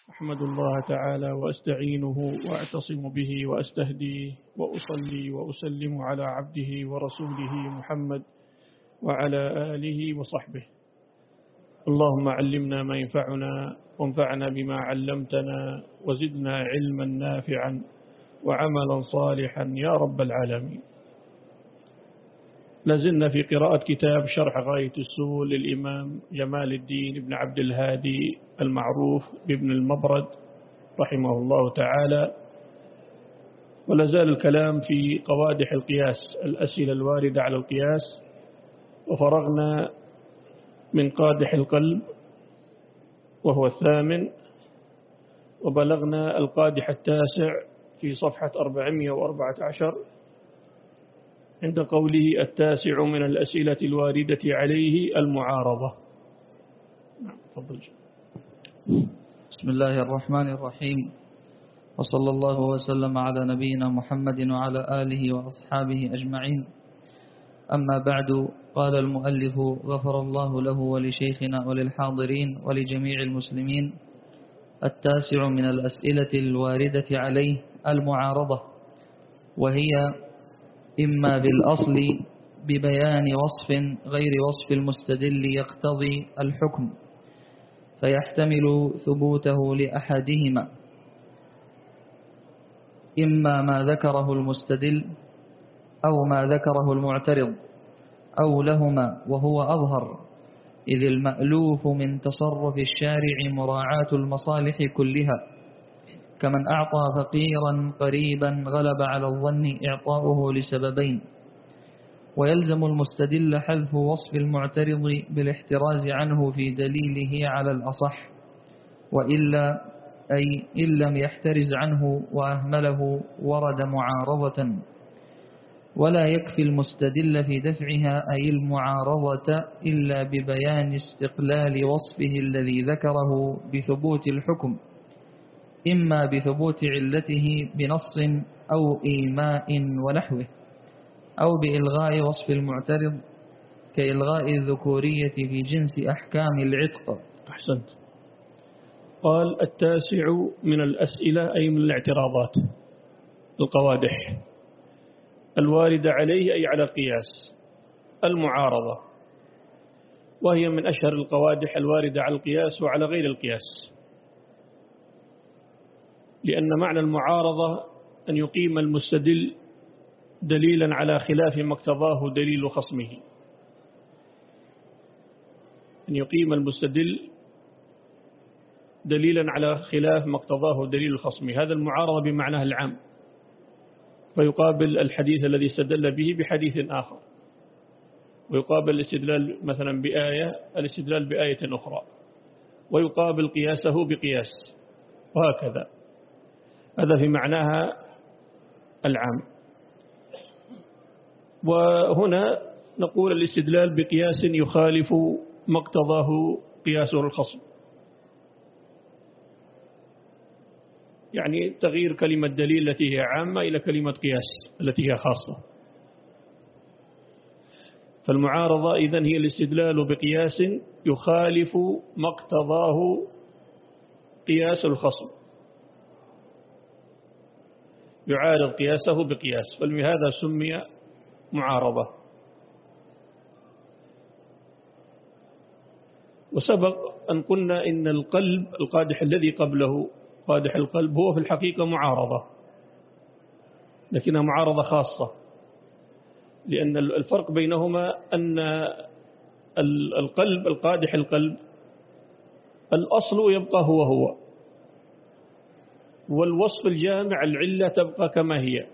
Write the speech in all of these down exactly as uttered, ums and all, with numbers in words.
أحمد الله تعالى وأستعينه وأعتصم به وأستهديه وأصلي وأسلم على عبده ورسوله محمد وعلى آله وصحبه. اللهم علمنا ما ينفعنا وانفعنا بما علمتنا وزدنا علما نافعا وعملا صالحا يا رب العالمين. لازلنا في قراءة كتاب شرح غاية السول للإمام جمال الدين بن عبد الهادي المعروف بابن المبرد رحمه الله تعالى، ولازال الكلام في قوادح القياس، الأسئلة الواردة على القياس، وفرغنا من قادح القلب وهو الثامن، وبلغنا القادح التاسع في صفحة أربعمائة وأربعة عشر عند قوله التاسع من الأسئلة الواردة عليه المعارضة. نعم تفضل. بسم الله الرحمن الرحيم، وصلى الله وسلم على نبينا محمد وعلى آله وأصحابه أجمعين. أما بعد، قال المؤلف غفر الله له ولشيخنا وللحاضرين ولجميع المسلمين: التاسع من الأسئلة الواردة عليه المعارضة، وهي إما بالأصل ببيان وصف غير وصف المستدل يقتضي الحكم فيحتمل ثبوته لأحدهما، إما ما ذكره المستدل أو ما ذكره المعترض أو لهما وهو أظهر، إذ المألوف من تصرف الشارع مراعاة المصالح كلها، كمن أعطى فقيرا قريبا غلب على الظن إعطاؤه لسببين، ويلزم المستدل حذف وصف المعترض بالاحتراز عنه في دليله على الأصح، وإلا أي إن لم يحترز عنه وأهمله ورد معارضة، ولا يكفي المستدل في دفعها أي المعارضة إلا ببيان استقلال وصفه الذي ذكره بثبوت الحكم، إما بثبوت علته بنص أو إيماء ونحوه، أو بإلغاء وصف المعترض كإلغاء الذكورية في جنس أحكام العتق. أحسنت. قال التاسع من الأسئلة أي من الاعتراضات القوادح الواردة عليه أي على القياس المعارضة، وهي من أشهر القوادح الواردة على القياس وعلى غير القياس، لأن معنى المعارضة أن يقيم المستدل دليلا على خلاف ما اقتضاه دليل خصمه، أن يقيم المستدل دليلا على خلاف ما اقتضاه دليل خصمه، هذا المعارضة بمعناه العام، فيقابل الحديث الذي استدل به بحديث آخر، ويقابل الاستدلال مثلا بآية الاستدلال بآية أخرى، ويقابل قياسه بقياس، وهكذا، هذا في معناها العام. وهنا نقول الاستدلال بقياس يخالف ما اقتضاه قياسه الخصم، يعني تغيير كلمة دليل التي هي عامة إلى كلمة قياس التي هي خاصة. فالمعارضة إذن هي الاستدلال بقياس يخالف ما اقتضاه قياس الخصم، يعارض قياسه بقياس، فلهذا سمي معارضة. وسبق أن قلنا إن القلب القادح الذي قبله قادح القلب هو في الحقيقة معارضة، لكنها معارضة خاصة، لأن الفرق بينهما أن القلب القادح القلب الأصل يبقى هو هو، والوصف الجامع العلة تبقى كما هي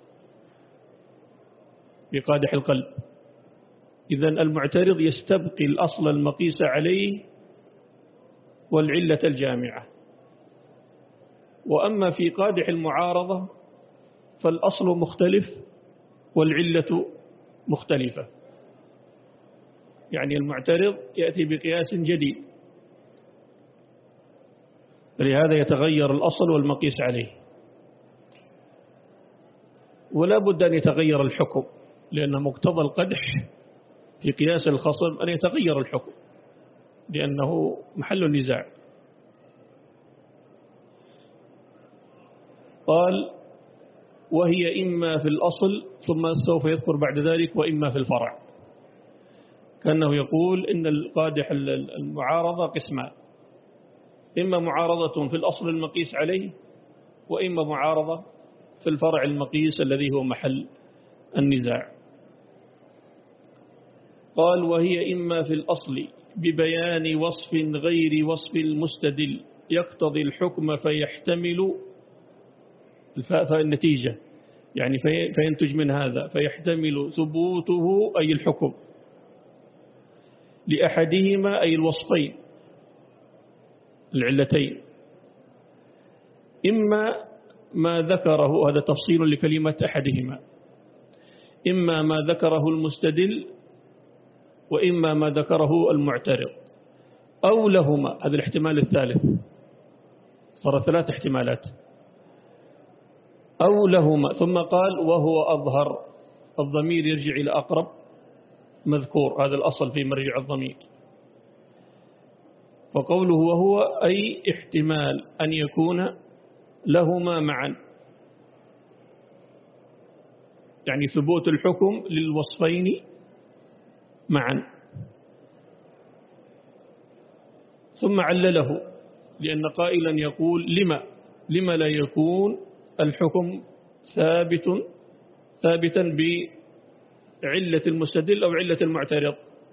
بقادح القلب. إذن المعترض يستبقي الأصل المقيس عليه والعلة الجامعة، وأما في قادح المعارضة فالأصل مختلف والعلة مختلفة، يعني المعترض يأتي بقياس جديد، فلهذا يتغير الأصل والمقيس عليه، ولا بد أن يتغير الحكم، لأن مقتضى القدح في قياس الخصم أن يتغير الحكم، لأنه محل النزاع. قال وهي إما في الأصل ثم سوف يذكر بعد ذلك وإما في الفرع، كأنه يقول إن القادح المعارضة قسمان، إما معارضة في الأصل المقيس عليه وإما معارضة في الفرع المقيس الذي هو محل النزاع. قال وهي إما في الأصل ببيان وصف غير وصف المستدل يقتضي الحكم فيحتمل فالنتيجة يعني فينتج من هذا فيحتمل ثبوته أي الحكم لأحدهما أي الوصفين العلتين، إما ما ذكره، هذا تفصيل لكلمة أحدهما، إما ما ذكره المستدل وإما ما ذكره المعترض أو لهما، هذا الاحتمال الثالث، صار ثلاث احتمالات، أو لهما. ثم قال وهو أظهر، الضمير يرجع إلى أقرب مذكور، هذا الأصل في مرجع الضمير. وقوله وهو أي احتمال أن يكون لهما معا، يعني ثبوت الحكم للوصفين معا. ثم علله لأن قائلا يقول لما لما لا يكون الحكم ثابت ثابتا بعلة المستدل أو علة المعترض،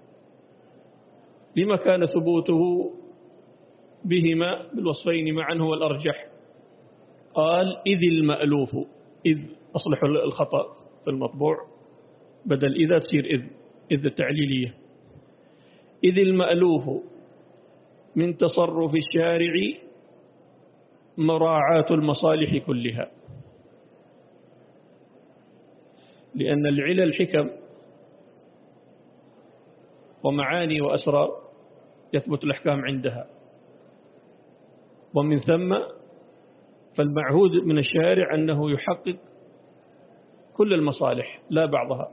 لما كان ثبوته بهما بالوصفين معا هو الأرجح. قال إذ المألوف، إذ أصلح الخطأ في المطبوع بدل إذا تصير إذ إذ التعليلية. إذ المألوف من تصرف الشارع مراعاة المصالح كلها، لأن العلل حكم ومعاني وأسرار يثبت الأحكام عندها، ومن ثم فالمعهود من الشارع أنه يحقق كل المصالح لا بعضها.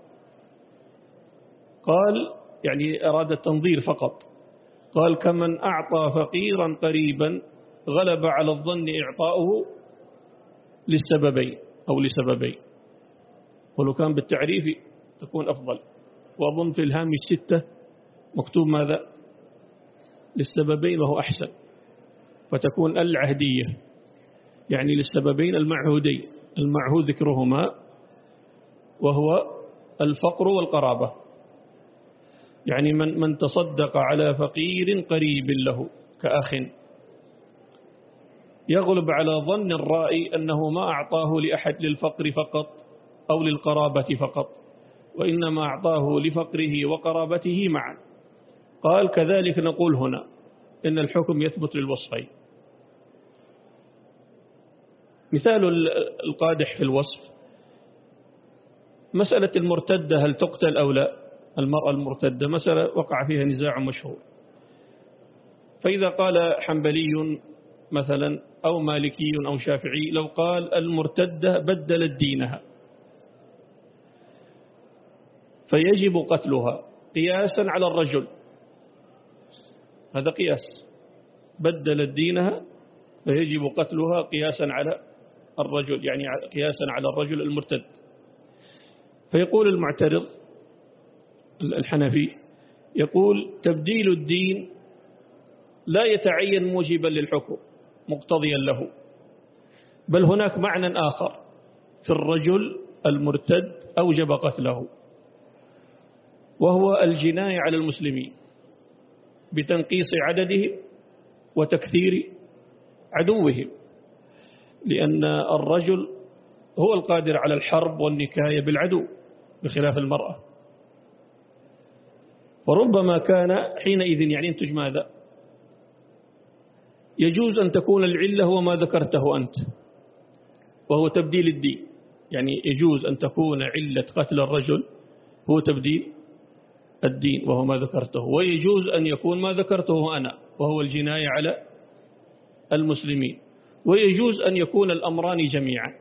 قال يعني أراد التنظير فقط، قال كمن أعطى فقيرا قريبا غلب على الظن إعطاؤه للسببين أو لسببين، ولو كان بالتعريف تكون أفضل. وأظن في الهامش ستة مكتوب ماذا للسببين وهو أحسن، فتكون العهدية يعني للسببين المعهودين، المعهود ذكرهما وهو الفقر والقرابة، يعني من من تصدق على فقير قريب له كأخ يغلب على ظن الرائي أنه ما أعطاه لأحد للفقر فقط أو للقرابة فقط، وإنما أعطاه لفقره وقرابته معا. قال كذلك نقول هنا إن الحكم يثبت للوصفين. مثال القادح في الوصف مسألة المرتدة هل تقتل أو لا، المرأة المرتدة مسألة وقع فيها نزاع مشهور، فإذا قال حنبلي مثلا أو مالكي أو شافعي لو قال المرتدة بدلت دينها فيجب قتلها قياسا على الرجل، هذا قياس، بدلت دينها فيجب قتلها قياسا على الرجل، يعني قياسا على الرجل المرتد. فيقول المعترض الحنفي يقول تبديل الدين لا يتعين موجبا للحكم مقتضيا له، بل هناك معنى آخر في الرجل المرتد أوجب قتله، وهو الجناية على المسلمين بتنقيص عددهم وتكثير عدوهم، لأن الرجل هو القادر على الحرب والنكاية بالعدو بخلاف المرأة. وربما كان حينئذ يعني ينتج ماذا؟ يجوز أن تكون العلة هو ما ذكرته أنت وهو تبديل الدين، يعني يجوز أن تكون علة قتل الرجل هو تبديل الدين وهو ما ذكرته، ويجوز أن يكون ما ذكرته أنا وهو الجناية على المسلمين، ويجوز أن يكون الأمران جميعا.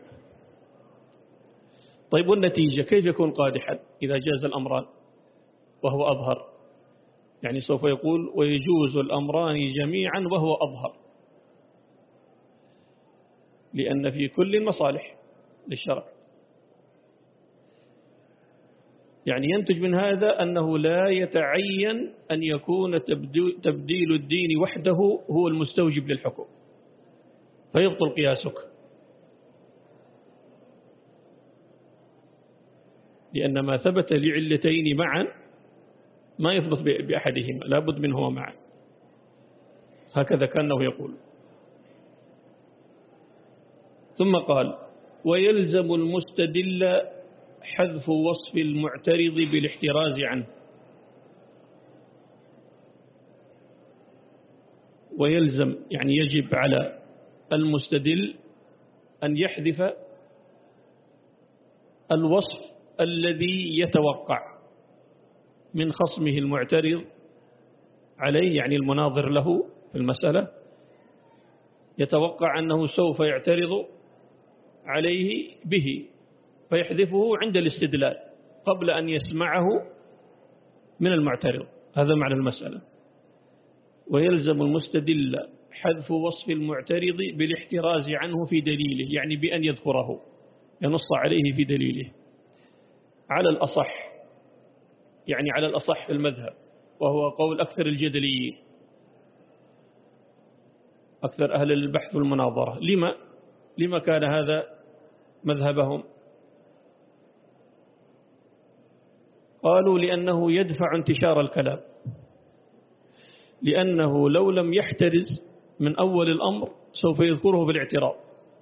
طيب والنتيجة كيف يكون قادحا إذا جاز الأمران وهو أظهر؟ يعني سوف يقول ويجوز الأمران جميعا وهو أظهر. لأن في كل مصالح للشرع. يعني ينتج من هذا أنه لا يتعين أن يكون تبديل الدين وحده هو المستوجب للحكم، فيبطل قياسك، لأن ما ثبت لعلتين معا ما يثبت بأحدهما، لا بد منهما معا. هكذا كأنه يقول. ثم قال: ويلزم المستدل حذف وصف المعترض بالاحتراز عنه. ويلزم يعني يجب على المستدل أن يحذف الوصف الذي يتوقع من خصمه المعترض عليه، يعني المناظر له في المسألة، يتوقع أنه سوف يعترض عليه به، فيحذفه عند الاستدلال قبل أن يسمعه من المعترض. هذا معنى المسألة. ويلزم المستدل حذف وصف المعترض بالاحتراز عنه في دليله، يعني بأن يذكره، ينص عليه في دليله على الأصح، يعني على الأصح في المذهب، وهو قول أكثر الجدليين، أكثر أهل البحث والمناظرة. لما لما كان هذا مذهبهم؟ قالوا لأنه يدفع انتشار الكلام، لأنه لو لم يحترز من أول الأمر سوف يذكره بالاعتراض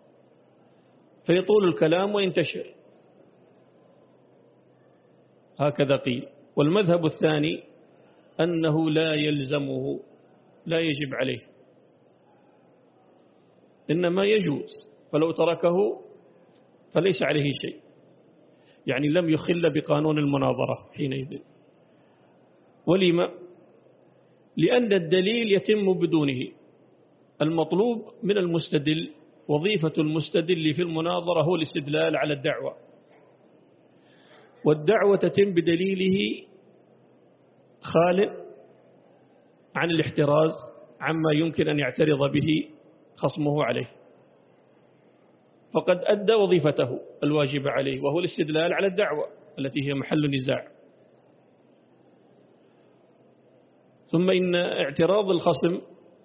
فيطول الكلام وينتشر. هكذا قيل. والمذهب الثاني أنه لا يلزمه، لا يجب عليه، إنما يجوز، فلو تركه فليس عليه شيء، يعني لم يخل بقانون المناظرة حينئذ. ولما؟ لأن الدليل يتم بدونه. المطلوب من المستدل، وظيفة المستدل في المناظرة هو الاستدلال على الدعوة، والدعوة تتم بدليله خال عن الاحتراز عما يمكن أن يعترض به خصمه عليه، فقد أدى وظيفته الواجبة عليه، وهو الاستدلال على الدعوة التي هي محل نزاع. ثم إن اعتراض الخصم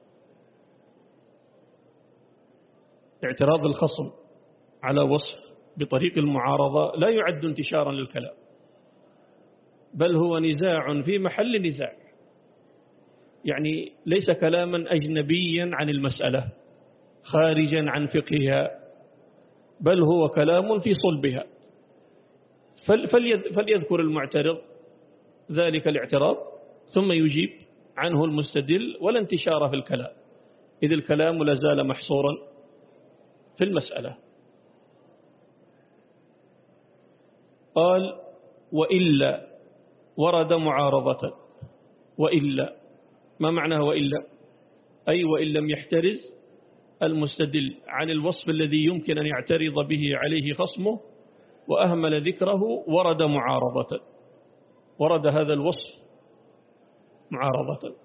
اعتراض الخصم على وصف بطريق المعارضة لا يعد انتشارا للكلام، بل هو نزاع في محل نزاع، يعني ليس كلاما أجنبيا عن المسألة خارجا عن فقهها، بل هو كلام في صلبها. فليذكر المعترض ذلك الاعتراض ثم يجيب عنه المستدل، ولا انتشار في الكلام، إذ الكلام لازال محصورا في المسألة. قال: وإلا ورد معارضة. وإلا ما معناه وإلا؟ أي وإن لم يحترز المستدل عن الوصف الذي يمكن أن يعترض به عليه خصمه وأهمل ذكره، ورد معارضة، ورد هذا الوصف معارضة،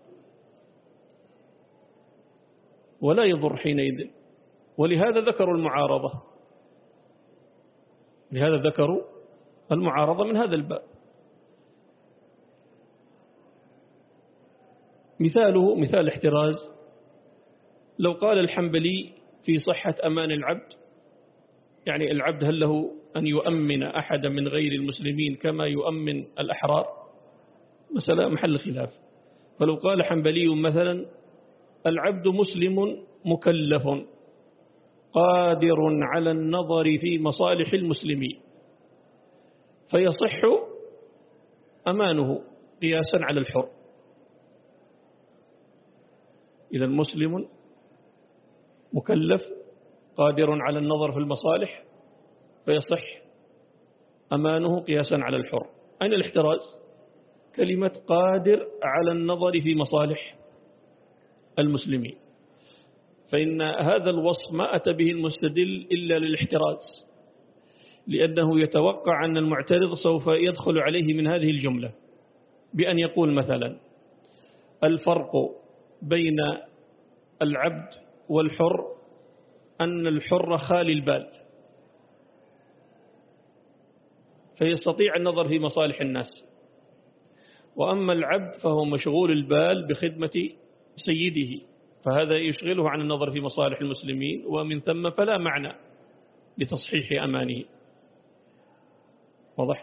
ولا يضر حينئذ. ولهذا ذكروا المعارضة، لهذا ذكروا المعارضة من هذا الباب. مثاله مثال احتراز: لو قال الحنبلي في صحة أمان العبد، يعني العبد هل له أن يؤمن أحد من غير المسلمين كما يؤمن الأحرار؟ مسألة محل خلاف. فلو قال حنبلي مثلا: العبد مسلم مكلف قادر على النظر في مصالح المسلمين، فيصح أمانه قياسا على الحر. إذا مسلم مكلف قادر على النظر في المصالح فيصح أمانه قياسا على الحر. أين الاحتراز؟ كلمة قادر على النظر في مصالح المسلمين، فإن هذا الوصف ما أتى به المستدل إلا للاحتراز، لأنه يتوقع أن المعترض سوف يدخل عليه من هذه الجملة بأن يقول مثلا: الفرق بين العبد والحر أن الحر خالي البال، فيستطيع النظر في مصالح الناس، وأما العبد فهو مشغول البال بخدمة سيده، فهذا يشغله عن النظر في مصالح المسلمين، ومن ثم فلا معنى لتصحيح أمانه. واضح؟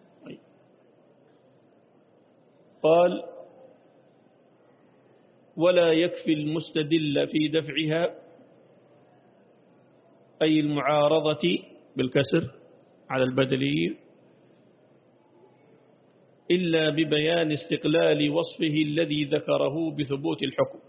قال: ولا يكفي المستدل في دفعها، أي المعارضة بالكسر على البدلي، إلا ببيان استقلال وصفه الذي ذكره بثبوت الحكم.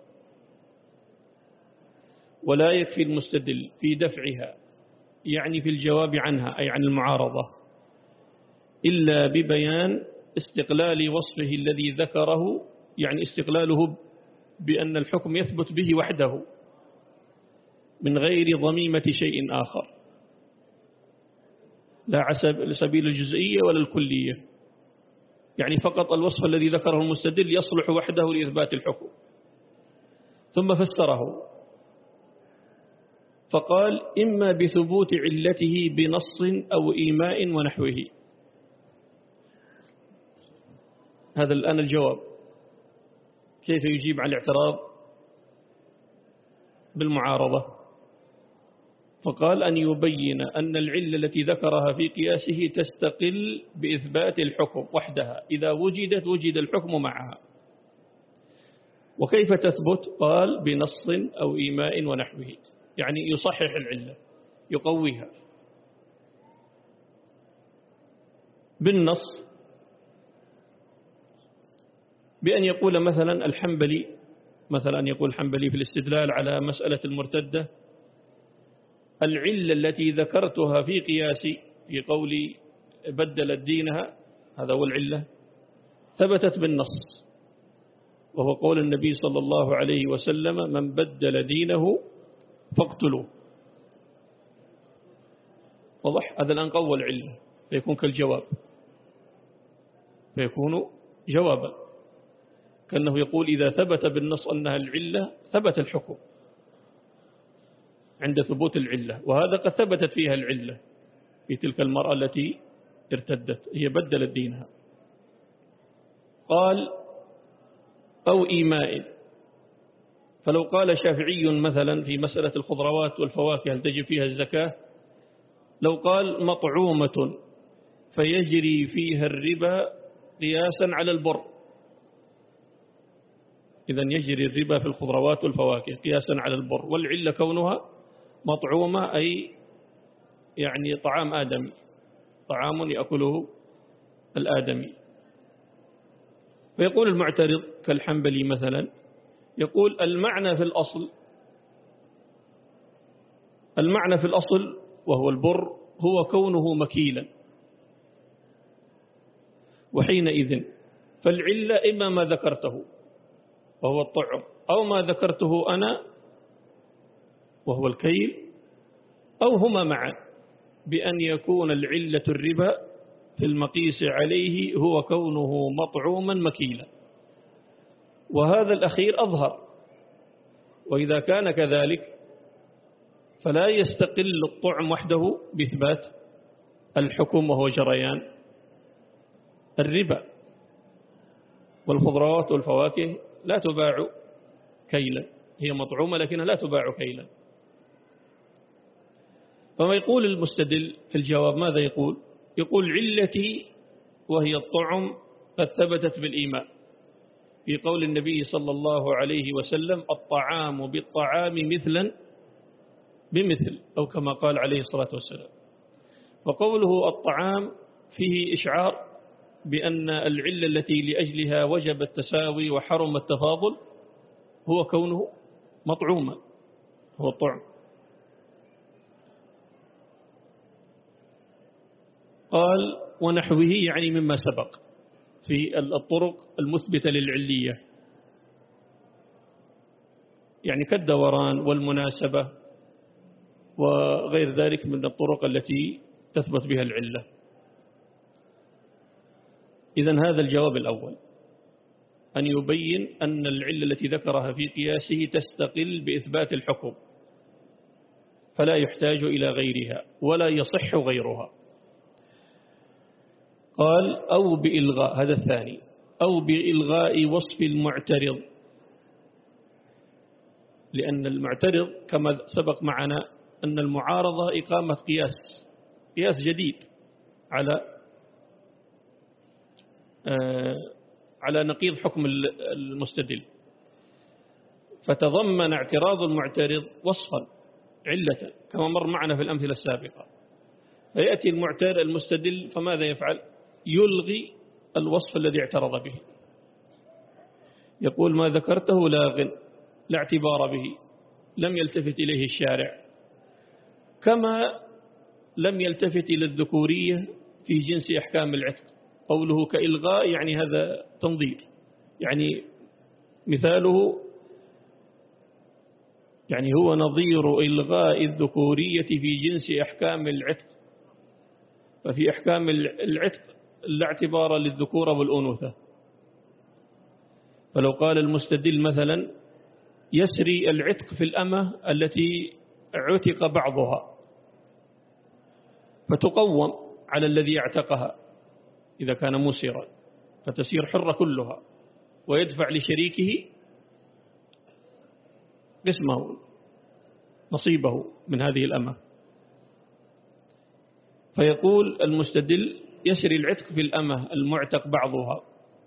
ولا يكفي المستدل في دفعها، يعني في الجواب عنها أي عن المعارضة، إلا ببيان استقلال وصفه الذي ذكره، يعني استقلاله بأن الحكم يثبت به وحده من غير ضميمة شيء آخر، لا على سبيل الجزئية ولا الكلية، يعني فقط الوصف الذي ذكره المستدل يصلح وحده لإثبات الحكم. ثم فسره فقال: إما بثبوت علته بنص أو إيماء ونحوه. هذا الآن الجواب، كيف يجيب على الاعتراض بالمعارضة. فقال: أن يبين أن العلة التي ذكرها في قياسه تستقل بإثبات الحكم وحدها، إذا وجدت وجد الحكم معها. وكيف تثبت؟ قال: بنص أو إيماء ونحوه، يعني يصحح العلة يقويها بالنص، بأن يقول مثلا الحنبلي، مثلا يقول الحنبلي في الاستدلال على مسألة المرتدة: العلة التي ذكرتها في قياسي في قولي بدلت دينها، هذا هو العلة، ثبتت بالنص، وهو قول النبي صلى الله عليه وسلم: من بدل دينه فاقتلوه. واضح؟ هذا الآن قوى العلة، فيكون كالجواب، فيكون جوابا، كأنه يقول إذا ثبت بالنص أنها العلة ثبت الحكم عند ثبوت العلة، وهذا قد ثبتت فيها العلة في تلك المرأة التي ارتدت، هي بدلت دينها. قال: أو إيماء، فلو قال شافعي مثلا في مسألة الخضروات والفواكه هل تجب فيها الزكاة، لو قال مطعومة فيجري فيها الربا قياسا على البر، إذن يجري الربا في الخضروات والفواكه قياسا على البر، والعلة كونها مطعومة أي يعني طعام آدمي، طعام يأكله الآدمي. فيقول المعترض كالحنبلي مثلا، يقول المعنى في الأصل، المعنى في الأصل وهو البر هو كونه مكيلا، وحينئذ فالعلة إما ما ذكرته وهو الطعم، أو ما ذكرته أنا وهو الكيل، أو هما معا، بأن يكون العلة الربا في المقيس عليه هو كونه مطعوما مكيلا، وهذا الأخير أظهر. وإذا كان كذلك فلا يستقل الطعم وحده بإثبات الحكم وهو جريان الربا، والخضروات والفواكه لا تباع كيلا، هي مطعومة لكنها لا تباع كيلا. فما يقول المستدل في الجواب ماذا يقول؟ يقول علتي وهي الطعم قد ثبتت بالإيمان في قول النبي صلى الله عليه وسلم: الطعام بالطعام مثلا بمثل، أو كما قال عليه الصلاة والسلام. فقوله الطعام فيه إشعار بأن العلة التي لأجلها وجب التساوي وحرم التفاضل هو كونه مطعوما، هو الطعم. قال: ونحوه، يعني مما سبق في الطرق المثبتة للعلية، يعني كالدوران والمناسبة وغير ذلك من الطرق التي تثبت بها العلة. إذن هذا الجواب الأول، أن يبين أن العلة التي ذكرها في قياسه تستقل بإثبات الحكم، فلا يحتاج إلى غيرها ولا يصح غيرها. قال أو بإلغاء، هذا الثاني، أو بإلغاء وصف المعترض، لأن المعترض كما سبق معنا أن المعارضة إقامة قياس قياس جديد على آه على نقيض حكم المستدل، فتضمن اعتراض المعترض وصفا علة كما مر معنا في الأمثلة السابقة. فيأتي المعترض المستدل فماذا يفعل؟ يلغي الوصف الذي اعترض به، يقول ما ذكرته لاغ لا اعتبار به، لم يلتفت إليه الشارع، كما لم يلتفت إلى الذكورية في جنس أحكام العتق. قوله كإلغاء يعني هذا تنظير، يعني مثاله يعني هو نظير إلغاء الذكورية في جنس أحكام العتق. ففي أحكام العتق لا اعتبار للذكورة والأنوثة. فلو قال المستدل مثلا يسري العتق في الأمة التي عتق بعضها، فتقوم على الذي اعتقها إذا كان مسرا، فتسير حرة كلها، ويدفع لشريكه قسمه نصيبه من هذه الأمة. فيقول المستدل يسري العتق في الأمة المعتق بعضها،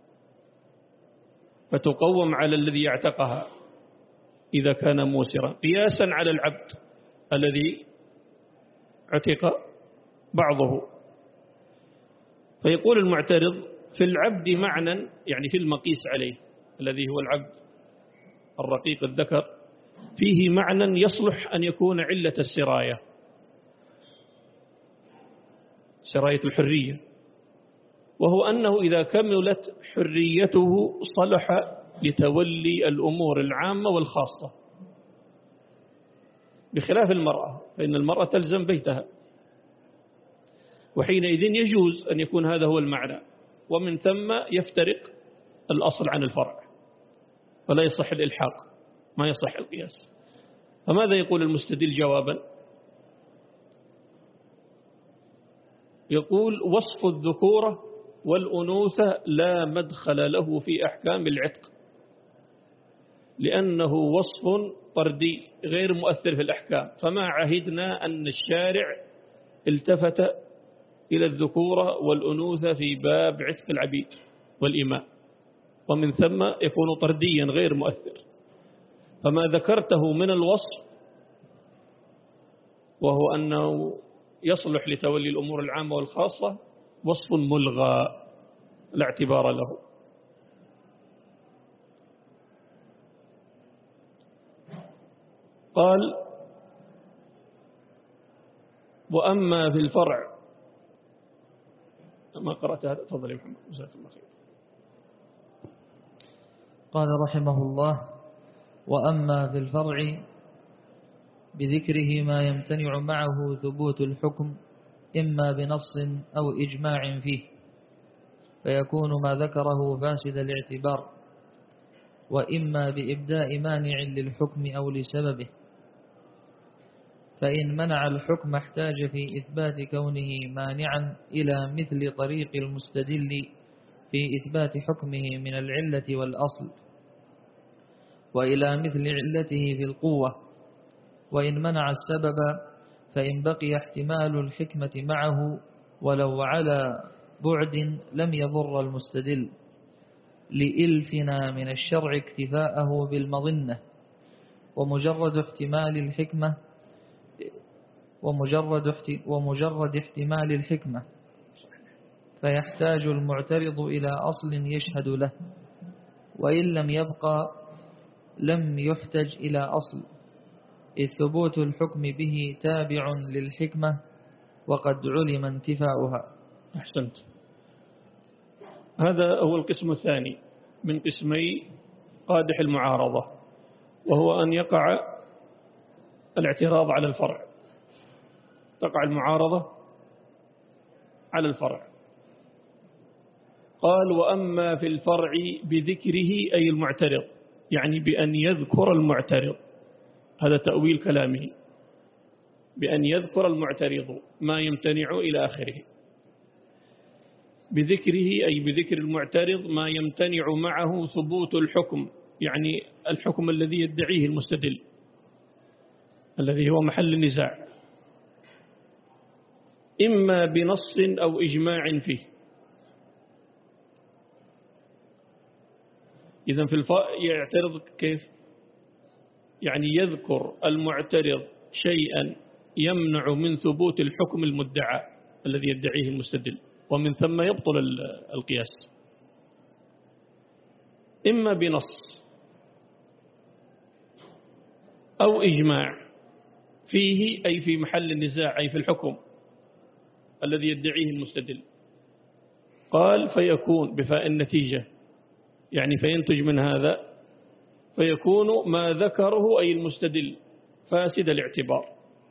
فتقوم على الذي يعتقها إذا كان موسرا، قياسا على العبد الذي عتق بعضه. فيقول المعترض في العبد معنى، يعني في المقيس عليه الذي هو العبد الرقيق الذكر، فيه معنى يصلح أن يكون علة السراية، سراية الحرية، وهو أنه إذا كملت حريته صلح لتولي الأمور العامة والخاصة، بخلاف المرأة، فإن المرأة تلزم بيتها، وحينئذ يجوز أن يكون هذا هو المعنى، ومن ثم يفترق الأصل عن الفرع، فلا يصح الإلحاق، ما يصح القياس. فماذا يقول المستدل جوابا؟ يقول وصف الذكورة والأنوثة لا مدخل له في أحكام العتق، لأنه وصف طردي غير مؤثر في الأحكام، فما عهدنا أن الشارع التفت إلى الذكورة والأنوثة في باب عتق العبيد والإماء، ومن ثم يكون طرديا غير مؤثر. فما ذكرته من الوصف وهو أنه يصلح لتولي الأمور العامة والخاصة وصف ملغى لا اعتبار له. قال وأما في الفرع، ما قرأت هذا؟ تفضل يا محمد، جزاك الله خير. قال رحمه الله وأما في الفرع بذكره ما يمتنع معه ثبوت الحكم إما بنص أو إجماع فيه، فيكون ما ذكره فاسد الاعتبار، وإما بإبداء مانع للحكم أو لسببه. فإن منع الحكم احتاج في إثبات كونه مانعا إلى مثل طريق المستدل في إثبات حكمه من العلة والأصل، وإلى مثل علته في القوة. وإن منع السبب فإن بقي احتمال الحكمة معه ولو على بعد لم يضر المستدل، لإلفنا من الشرع اكتفاءه بالمظنة، ومجرد احتمال الحكمة ومجرد ومجرد احتمال الحكمة فيحتاج المعترض إلى أصل يشهد له، وإن لم يبقى لم يحتج إلى أصل، إذ ثبوت الحكم به تابع للحكمة وقد علم انتفاؤها. أحسنت. هذا هو القسم الثاني من قسمي قادح المعارضة، وهو أن يقع الاعتراض على الفرع، تقع المعارضة على الفرع. قال وأما في الفرع بذكره أي المعترض، يعني بأن يذكر المعترض، هذا تأويل كلامه، بأن يذكر المعترض ما يمتنع إلى آخره، بذكره أي بذكر المعترض ما يمتنع معه ثبوت الحكم، يعني الحكم الذي يدعيه المستدل الذي هو محل النزاع، إما بنص أو إجماع فيه. إذن في الفاء يعترض كيف؟ يعني يذكر المعترض شيئا يمنع من ثبوت الحكم المدعى الذي يدعيه المستدل، ومن ثم يبطل القياس، إما بنص أو إجماع فيه أي في محل النزاع أي في الحكم الذي يدعيه المستدل. قال فيكون بفاء النتيجة، يعني فينتج من هذا فيكون ما ذكره أي المستدل فاسد الاعتبار.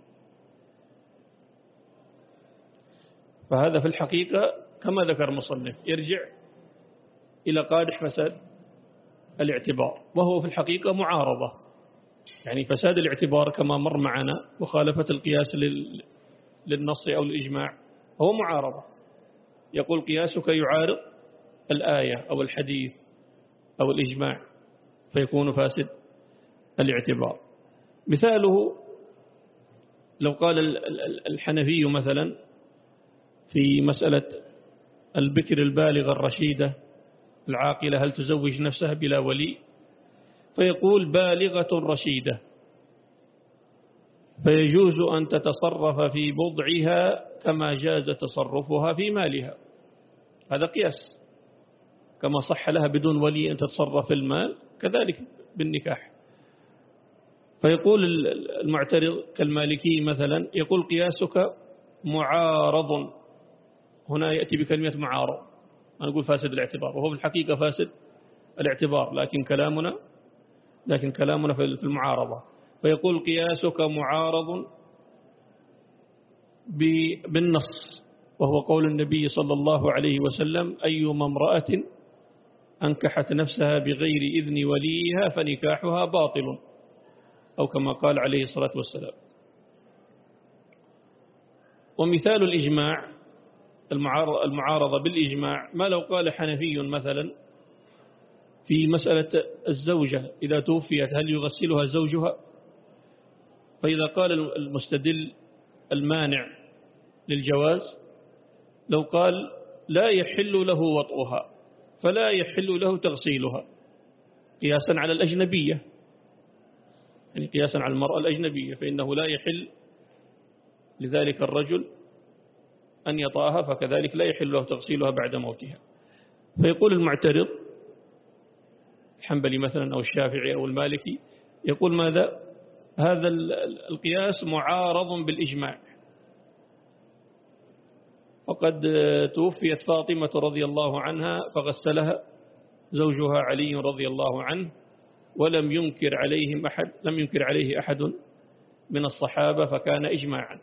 فهذا في الحقيقة كما ذكر المصنف يرجع إلى قادح فساد الاعتبار، وهو في الحقيقة معارضة، يعني فساد الاعتبار كما مر معنا مخالفة القياس للنص أو الإجماع هو معارضة. يقول قياسك يعارض الآية أو الحديث أو الإجماع فيكون فاسد الاعتبار. مثاله لو قال الحنفي مثلا في مسألة البكر البالغة الرشيدة العاقلة هل تزوج نفسها بلا ولي، فيقول بالغة رشيدة فيجوز أن تتصرف في بضعها كما جاز تصرفها في مالها. هذا قياس، كما صح لها بدون ولي أن تتصرف في المال كذلك بالنكاح. فيقول المعترض كالمالكي مثلا يقول قياسك معارض، هنا يأتي بكلمة معارض، أنا أقول فاسد الاعتبار، وهو في الحقيقة فاسد الاعتبار، لكن كلامنا لكن كلامنا في المعارضة. فيقول قياسك معارض بالنص، وهو قول النبي صلى الله عليه وسلم أيما امرأة أنكحت نفسها بغير إذن وليها فنكاحها باطل، أو كما قال عليه الصلاة والسلام. ومثال الإجماع المعارضة بالإجماع ما لو قال حنفي مثلا في مسألة الزوجة إذا توفيت هل يغسلها زوجها، فإذا قال المستدل المانع للجواز لو قال لا يحل له وطئها فلا يحل له تغسيلها، قياسا على الأجنبية، يعني قياسا على المرأة الأجنبية، فإنه لا يحل لذلك الرجل أن يطأها، فكذلك لا يحل له تغسيلها بعد موتها. فيقول المعترض الحنبلي مثلا أو الشافعي أو المالكي يقول ماذا؟ هذا القياس معارض بالإجماع، وقد توفيت فاطمة رضي الله عنها فغسلها زوجها علي رضي الله عنه، ولم ينكر عليهم أحد لم ينكر عليه أحد من الصحابة، فكان إجماعا.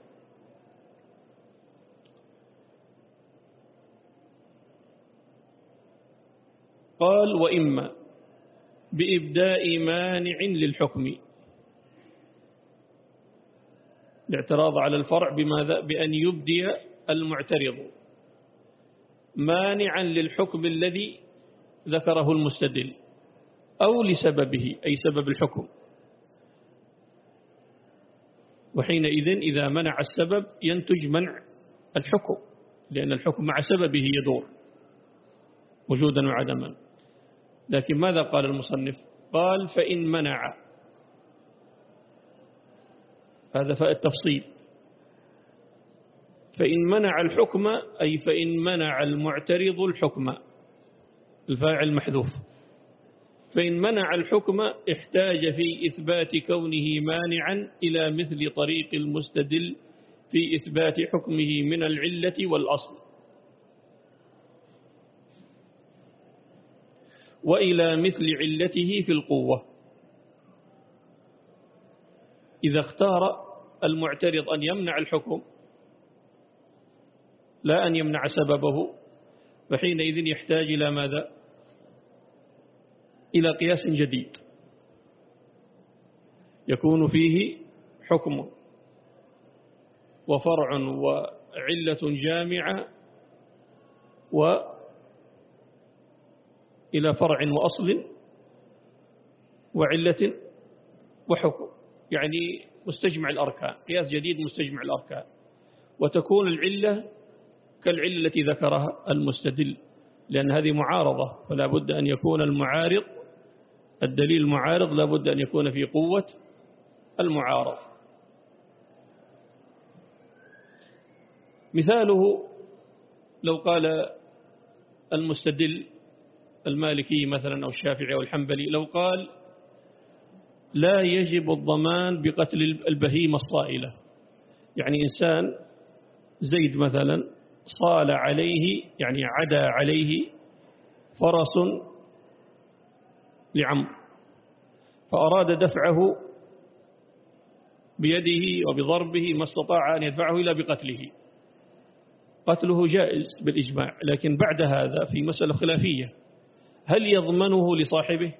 قال وإما بإبداء مانع للحكم، الاعتراض على الفرع بماذا؟ بأن يبدي المعترض مانعا للحكم الذي ذكره المستدل أو لسببه أي سبب الحكم، وحينئذ إذا منع السبب ينتج منع الحكم، لأن الحكم مع سببه يدور وجودا وعدما. لكن ماذا قال المصنف؟ قال فإن منع، هذا فاء التفصيل، فإن منع الحكم أي فإن منع المعترض الحكم، الفاعل محذوف، فإن منع الحكم احتاج في إثبات كونه مانعا إلى مثل طريق المستدل في إثبات حكمه من العلة والأصل، وإلى مثل علته في القوة. إذا اختار المعترض أن يمنع الحكم لا أن يمنع سببه، فحينئذ يحتاج إلى ماذا؟ إلى قياس جديد يكون فيه حكم وفرع وعلة جامعة وإلى فرع وأصل وعلة وحكم، يعني مستجمع الأركان، قياس جديد مستجمع الأركان. وتكون العلة كالعلة التي ذكرها المستدل، لأن هذه معارضة، فلا بد أن يكون المعارض، الدليل المعارض لا بد أن يكون في قوة المعارض. مثاله لو قال المستدل المالكي مثلا أو الشافعي أو الحنبلي، لو قال لا يجب الضمان بقتل البهيمة الصائلة، يعني إنسان زيد مثلا صال عليه، يعني عدا عليه فرس لعمرو، فأراد دفعه بيده وبضربه ما استطاع أن يدفعه إلا بقتله، قتله جائز بالإجماع. لكن بعد هذا في مسألة خلافية، هل يضمنه لصاحبه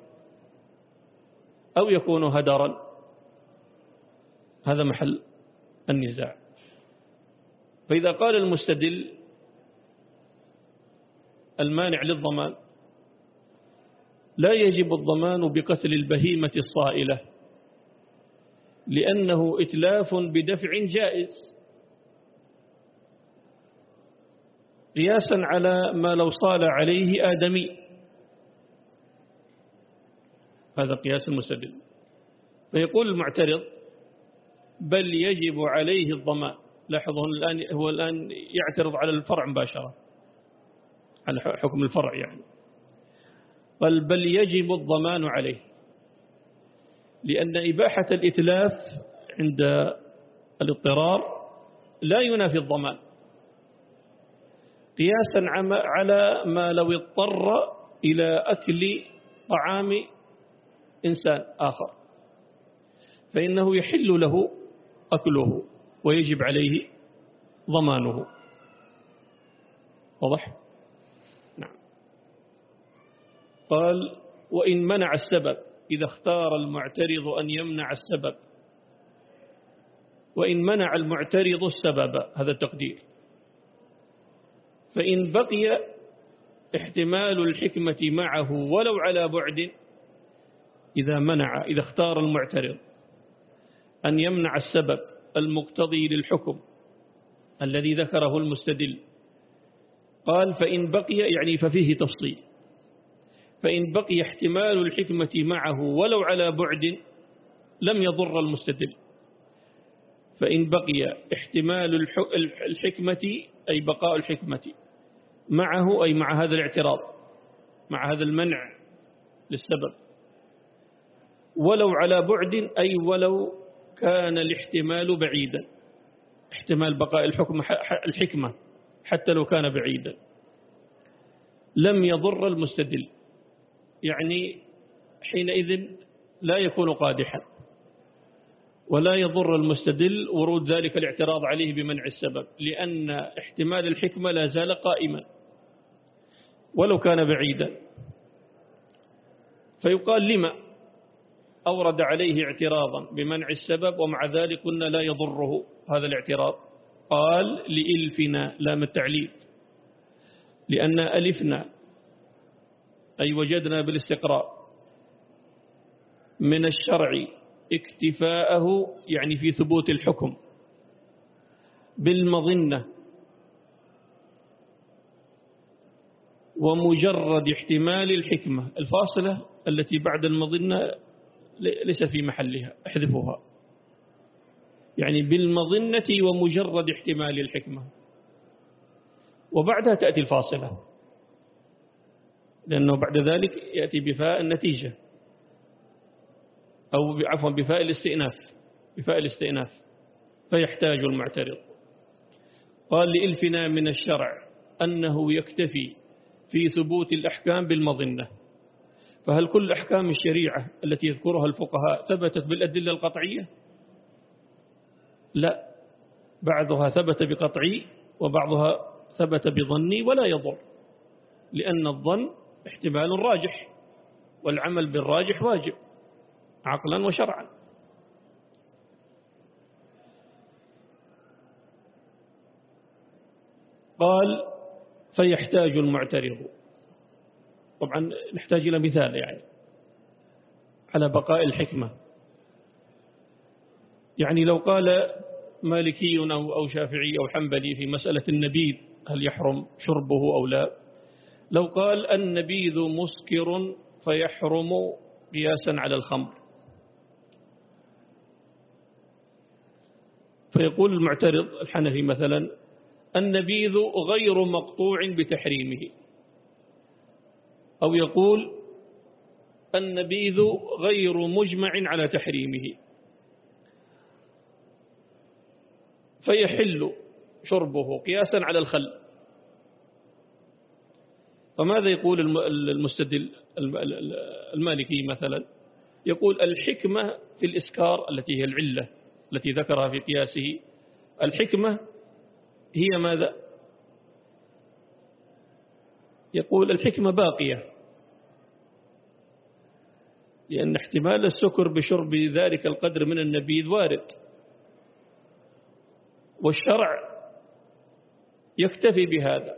أو يكون هدرا؟ هذا محل النزاع. فإذا قال المستدل المانع للضمان لا يجب الضمان بقتل البهيمة الصائلة لأنه إتلاف بدفع جائز، قياسا على ما لو صال عليه آدمي، هذا قياس المستدل. فيقول المعترض بل يجب عليه الضمان. لاحظوا الآن هو الآن يعترض على الفرع مباشرة، على حكم الفرع يعني. قال بل يجب الضمان عليه، لأن إباحة الإتلاف عند الاضطرار لا ينافي الضمان، قياسا على ما لو اضطر إلى أكل طعام إنسان آخر، فإنه يحل له أكله ويجب عليه ضمانه. واضح؟ نعم. قال وإن منع السبب، إذا اختار المعترض أن يمنع السبب، وإن منع المعترض السبب، هذا التقدير، فإن بقي احتمال الحكمة معه ولو على بعد، إذا منع إذا اختار المعترض أن يمنع السبب المقتضي للحكم الذي ذكره المستدل، قال فإن بقي، يعني ففيه تفصيل، فإن بقي احتمال الحكمة معه ولو على بعد لم يضر المستدل. فإن بقي احتمال الحكمة أي بقاء الحكمة معه، أي مع هذا الاعتراض، مع هذا المنع للسبب، ولو على بعد أي ولو كان الاحتمال بعيدا، احتمال بقاء الحكم الحكمة حتى لو كان بعيدا، لم يضر المستدل، يعني حينئذ لا يكون قادحا، ولا يضر المستدل ورود ذلك الاعتراض عليه بمنع السبب، لأن احتمال الحكمة لا زال قائما ولو كان بعيدا. فيقال لما أورد عليه اعتراضا بمنع السبب ومع ذلك قلنا لا يضره هذا الاعتراض؟ قال لإلفنا لام التعليل، لأن ألفنا أي وجدنا بالاستقراء من الشرع اكتفاءه، يعني في ثبوت الحكم، بالمظنة ومجرد احتمال الحكمة. الفاصلة التي بعد المظنة ليس في محلها، احذفوها، يعني بالمظنة ومجرد احتمال الحكمة، وبعدها تأتي الفاصلة، لأنه بعد ذلك يأتي بفاء النتيجة، أو عفوا بفاء الاستئناف، بفاء الاستئناف، فيحتاج المعترض. قال لإلفنا من الشرع أنه يكتفي في ثبوت الأحكام بالمظنة. فهل كل أحكام الشريعة التي يذكرها الفقهاء ثبتت بالأدلة القطعية؟ لا، بعضها ثبت بقطعي وبعضها ثبت بظني، ولا يضر، لأن الظن احتمال راجح، والعمل بالراجح واجب عقلا وشرعا. قال فيحتاج المعترض. طبعا نحتاج إلى مثال يعني على بقاء الحكمة. يعني لو قال مالكي أو شافعي أو حنبلي في مسألة النبيذ هل يحرم شربه أو لا، لو قال النبيذ مسكر فيحرم قياسا على الخمر، فيقول المعترض الحنفي مثلا النبيذ غير مقطوع بتحريمه، أو يقول النبيذ غير مجمع على تحريمه، فيحل شربه قياسا على الخل. فماذا يقول المستدل المالكي مثلا؟ يقول الحكمة في الإسكار التي هي العلة التي ذكرها في قياسه، الحكمة هي ماذا؟ يقول الحكمة باقية، لأن احتمال السكر بشرب ذلك القدر من النبيذ وارد، والشرع يكتفي بهذا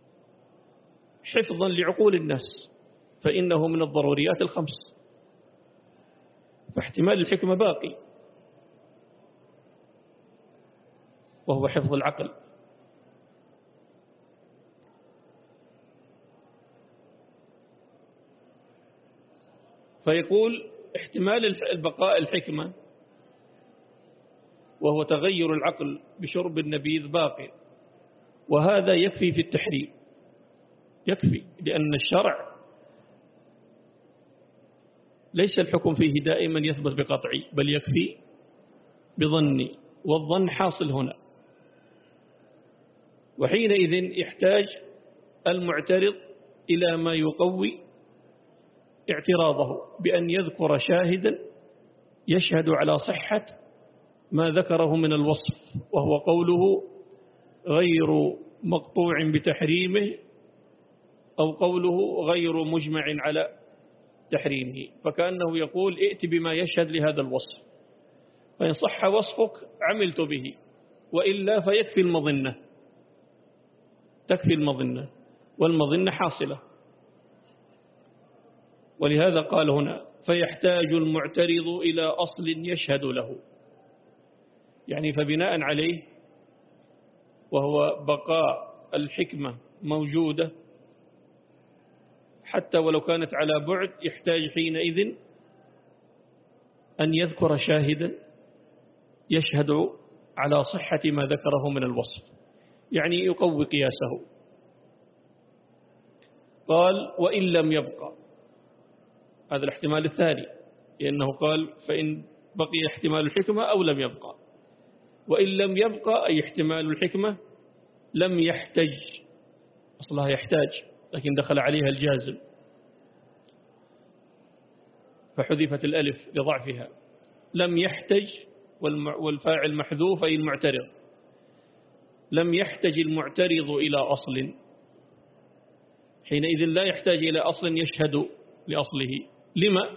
حفظا لعقول الناس، فإنه من الضروريات الخمس، فاحتمال الحكمة باقي وهو حفظ العقل. فيقول احتمال البقاء الحكمة وهو تغير العقل بشرب النبيذ باقي، وهذا يكفي في التحريم، يكفي، لأن الشرع ليس الحكم فيه دائما يثبت بقطعي، بل يكفي بظني، والظن حاصل هنا. وحينئذ يحتاج المعترض إلى ما يقوي اعتراضه بأن يذكر شاهدا يشهد على صحة ما ذكره من الوصف، وهو قوله غير مقطوع بتحريمه أو قوله غير مجمع على تحريمه، فكأنه يقول ائت بما يشهد لهذا الوصف، فإن صح وصفك عملت به، وإلا فيكفي المظنة، تكفي المظنة، والمظنة حاصلة. ولهذا قال هنا فيحتاج المعترض إلى أصل يشهد له، يعني فبناء عليه وهو بقاء الحكمة موجودة حتى ولو كانت على بعد، يحتاج حينئذ أن يذكر شاهدا يشهد على صحة ما ذكره من الوصف، يعني يقوي قياسه. قال وإن لم يبقى، هذا الاحتمال الثاني، لأنه قال فإن بقي احتمال الحكمة أو لم يبقى، وإن لم يبقى أي احتمال الحكمة لم يحتج، أصلها يحتاج لكن دخل عليها الجازم فحذفت الألف لضعفها، لم يحتج والفاعل محذوف أي المعترض، لم يحتج المعترض إلى أصل، حينئذ لا يحتاج إلى أصل يشهد لأصله. لما؟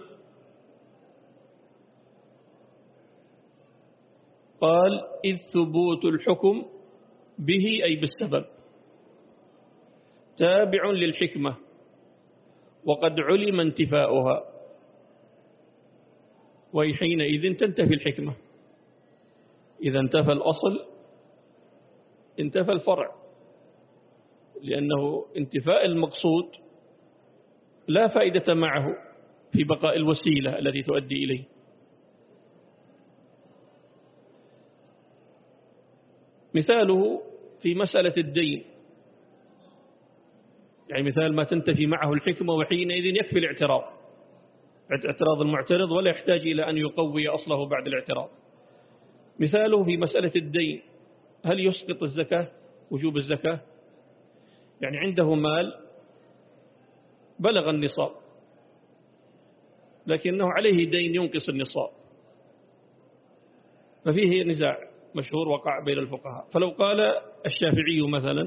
قال إذ ثبوت الحكم به أي بالسبب تابع للحكمة وقد علم انتفاؤها، وحينئذ تنتفي الحكمة. إذا انتفى الأصل انتفى الفرع، لأنه انتفاء المقصود لا فائدة معه في بقاء الوسيلة التي تؤدي إليه. مثاله في مسألة الدين، يعني مثال ما تنتفي معه الحكمة، وحينئذ يكفي الاعتراض، اعتراض المعترض، ولا يحتاج إلى أن يقوي أصله بعد الاعتراض. مثاله في مسألة الدين، هل يسقط الزكاة، وجوب الزكاة؟ يعني عنده مال بلغ النصاب لكنه عليه دين ينقص النصاب، ففيه نزاع مشهور وقع بين الفقهاء. فلو قال الشافعي مثلا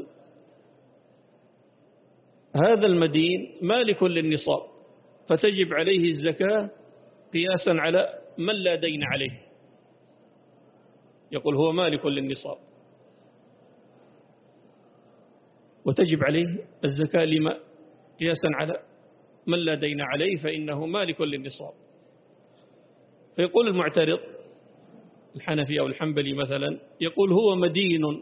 هذا المدين مالك للنصاب فتجب عليه الزكاة قياسا على من لا دين عليه، يقول هو مالك للنصاب، وتجب عليه الزكاة لما قياسا على من لا دين عليه فإنه مالك للنصاب. فيقول المعترض الحنفي أو الحنبلي مثلا، يقول هو مدين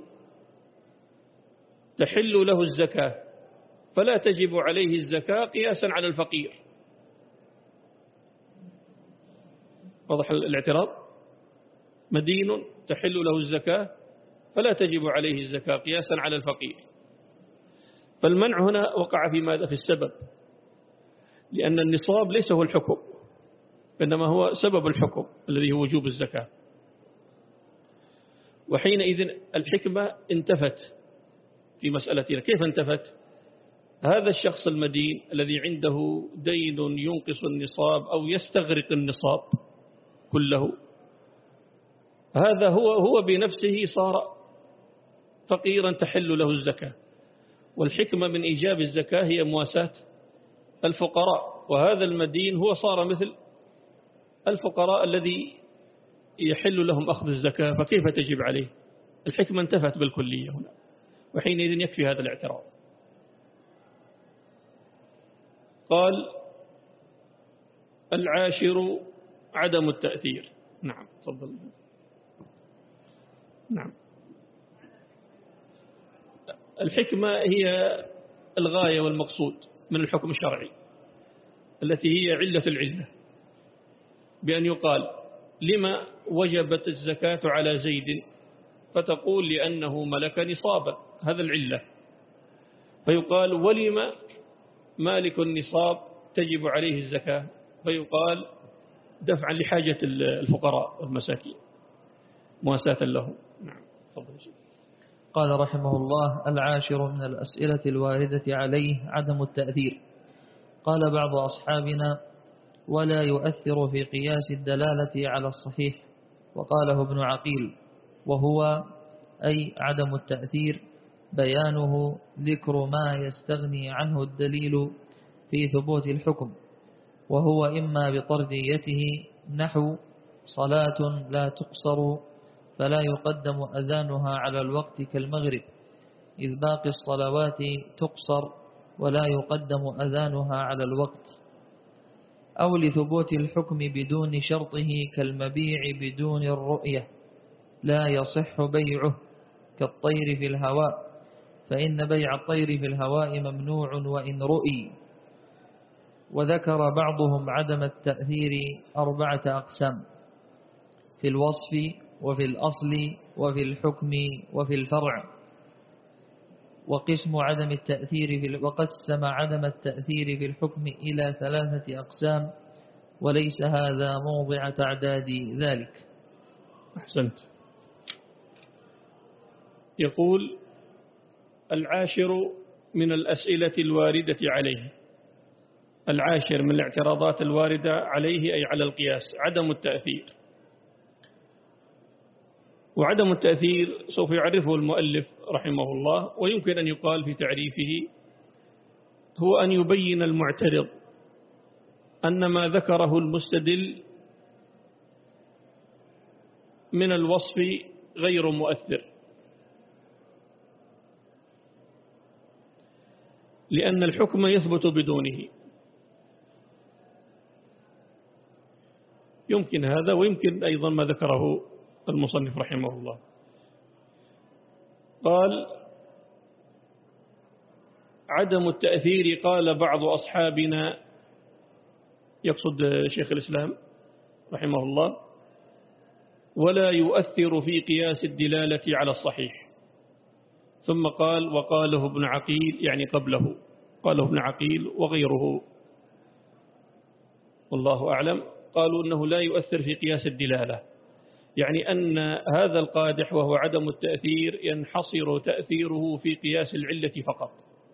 تحل له الزكاة فلا تجب عليه الزكاة قياسا على الفقير. واضح الاعتراض؟ مدين تحل له الزكاة فلا تجب عليه الزكاة قياسا على الفقير. فالمنع هنا وقع في ماذا؟ في السبب، لأن النصاب ليس هو الحكم، إنما هو سبب الحكم الذي هو وجوب الزكاة. وحينئذ الحكمة انتفت في مسألتنا. كيف انتفت؟ هذا الشخص المدين الذي عنده دين ينقص النصاب أو يستغرق النصاب كله، هذا هو هو بنفسه صار فقيرا تحل له الزكاة. والحكمة من إيجاب الزكاة هي مواساة الفقراء، وهذا المدين هو صار مثل الفقراء الذي يحل لهم أخذ الزكاة، فكيف تجب عليه؟ الحكمة انتفت بالكلية هنا، وحينئذ يكفي هذا الاعتراض. قال العاشر عدم التأثير. نعم تفضل. نعم، الحكمة هي الغاية والمقصود من الحكم الشرعي التي هي علة العلة، بأن يقال لما وجبت الزكاة على زيد، فتقول لأنه ملك نصابا، هذا العلة. فيقال ولما مالك النصاب تجب عليه الزكاة، فيقال دفعا لحاجة الفقراء والمساكين مواساة له. نعم تفضل. قال رحمه الله العاشر من الأسئلة الواردة عليه عدم التأثير. قال بعض أصحابنا ولا يؤثر في قياس الدلالة على الصحيح، وقاله ابن عقيل، وهو أي عدم التأثير بيانه ذكر ما يستغني عنه الدليل في ثبوت الحكم، وهو إما بطرديته نحو صلاة لا تقصر فلا يقدم أذانها على الوقت كالمغرب، إذ باقي الصلوات تقصر ولا يقدم أذانها على الوقت، أو لثبوت الحكم بدون شرطه كالمبيع بدون الرؤية لا يصح بيعه كالطير في الهواء، فإن بيع الطير في الهواء ممنوع وإن رؤي. وذكر بعضهم عدم التأثير أربعة أقسام: في الوصف وفي الأصل وفي الحكم وفي الفرع. وقسم عدم التأثير في وقسم عدم التأثير في الحكم إلى ثلاثة أقسام، وليس هذا موضع تعداد ذلك. أحسنت. يقول العاشر من الأسئلة الواردة عليه، العاشر من الاعتراضات الواردة عليه أي على القياس عدم التأثير. وعدم التأثير سوف يعرفه المؤلف رحمه الله، ويمكن أن يقال في تعريفه هو أن يبين المعترض أن ما ذكره المستدل من الوصف غير مؤثر، لأن الحكم يثبت بدونه. يمكن هذا، ويمكن أيضا ما ذكره المصنف رحمه الله. قال عدم التأثير، قال بعض أصحابنا، يقصد شيخ الإسلام رحمه الله، ولا يؤثر في قياس الدلالة على الصحيح. ثم قال وقاله ابن عقيل، يعني قبله قاله ابن عقيل وغيره والله أعلم، قالوا أنه لا يؤثر في قياس الدلالة، يعني أن هذا القادح وهو عدم التأثير ينحصر تأثيره في قياس العلة فقط.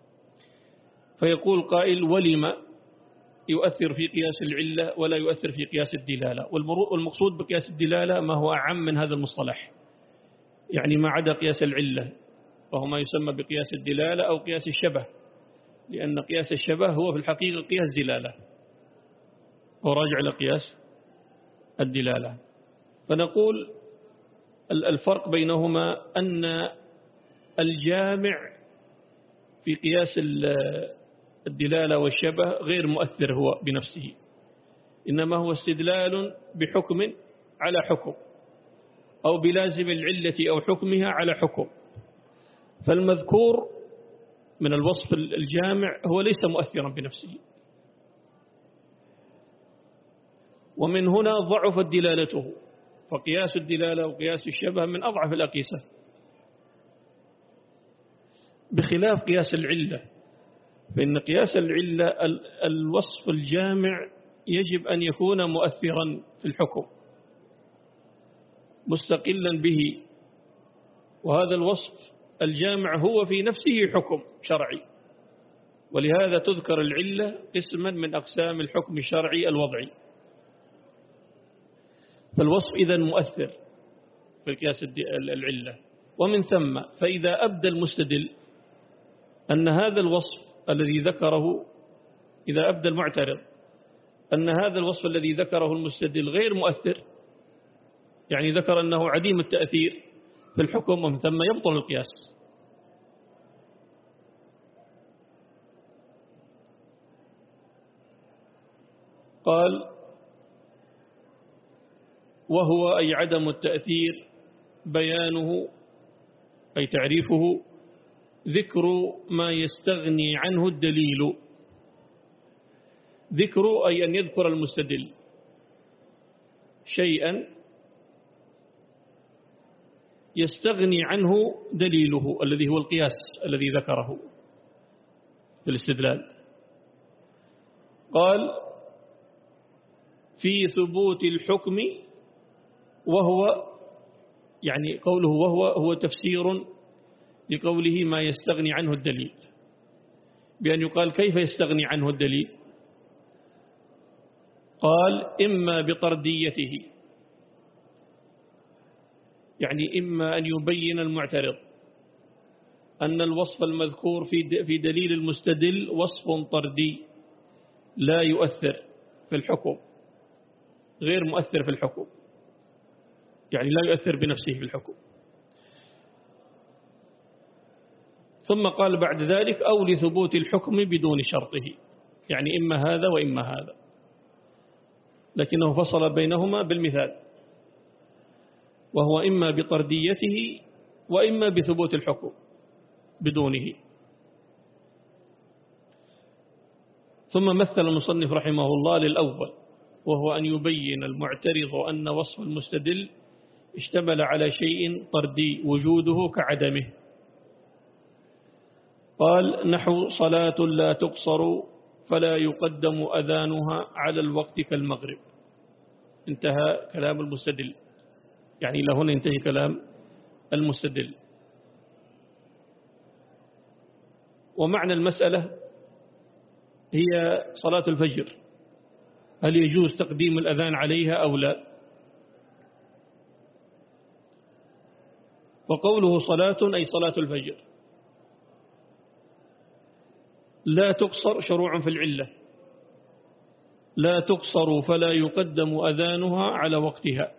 فيقول قائل ولما يؤثر في قياس العلة ولا يؤثر في قياس الدلالة؟ والمقصود بقياس الدلالة ما هو أعم من هذا المصطلح، يعني ما عدا قياس العلة، وهو ما يسمى بقياس الدلالة أو قياس الشبه، لأن قياس الشبه هو في الحقيقة قياس دلالة وراجع لقياس الدلالة. فنقول الفرق بينهما أن الجامع في قياس الدلالة والشبه غير مؤثر هو بنفسه، إنما هو استدلال بحكم على حكم أو بلازم العلة أو حكمها على حكم. فالمذكور من الوصف الجامع هو ليس مؤثرا بنفسه، ومن هنا ضعفت دلالته، فقياس الدلالة وقياس الشبه من أضعف الأقيسة، بخلاف قياس العلة. فإن قياس العلة الوصف الجامع يجب أن يكون مؤثرا في الحكم مستقلا به، وهذا الوصف الجامع هو في نفسه حكم شرعي، ولهذا تذكر العلة قسما من أقسام الحكم الشرعي الوضعي. فالوصف إذن مؤثر في قياس العلة، ومن ثم فإذا أبدى المستدل أن هذا الوصف الذي ذكره، إذا أبدى المعترض أن هذا الوصف الذي ذكره المستدل غير مؤثر، يعني ذكر أنه عديم التأثير في الحكم، ومن ثم يبطل القياس. قال: وهو أي عدم التأثير بيانه أي تعريفه ذكر ما يستغني عنه الدليل. ذكر أي أن يذكر المستدل شيئا يستغني عنه دليله الذي هو القياس الذي ذكره في الاستدلال. قال: في ثبوت الحكم، وهو يعني قوله وهو هو تفسير لقوله ما يستغني عنه الدليل، بأن يقال كيف يستغني عنه الدليل؟ قال: إما بطرديته، يعني إما أن يبين المعترض أن الوصف المذكور في دليل المستدل وصف طردي لا يؤثر في الحكم، غير مؤثر في الحكم، يعني لا يؤثر بنفسه في الحكم. ثم قال بعد ذلك: أو لثبوت الحكم بدون شرطه، يعني إما هذا وإما هذا، لكنه فصل بينهما بالمثال، وهو إما بطرديته وإما بثبوت الحكم بدونه. ثم مثل المصنف رحمه الله للأول، وهو أن يبين المعترض أن وصف المستدل اشتمل على شيء طردي وجوده كعدمه. قال: نحو صلاة لا تقصر فلا يقدم أذانها على الوقت كالمغرب. انتهى كلام المستدل، يعني لهنا ينتهي كلام المستدل. ومعنى المسألة هي صلاة الفجر، هل يجوز تقديم الأذان عليها أو لا؟ وقوله صلاة أي صلاة الفجر، لا تقصر شروع في العلة، لا تقصر فلا يقدم أذانها على وقتها.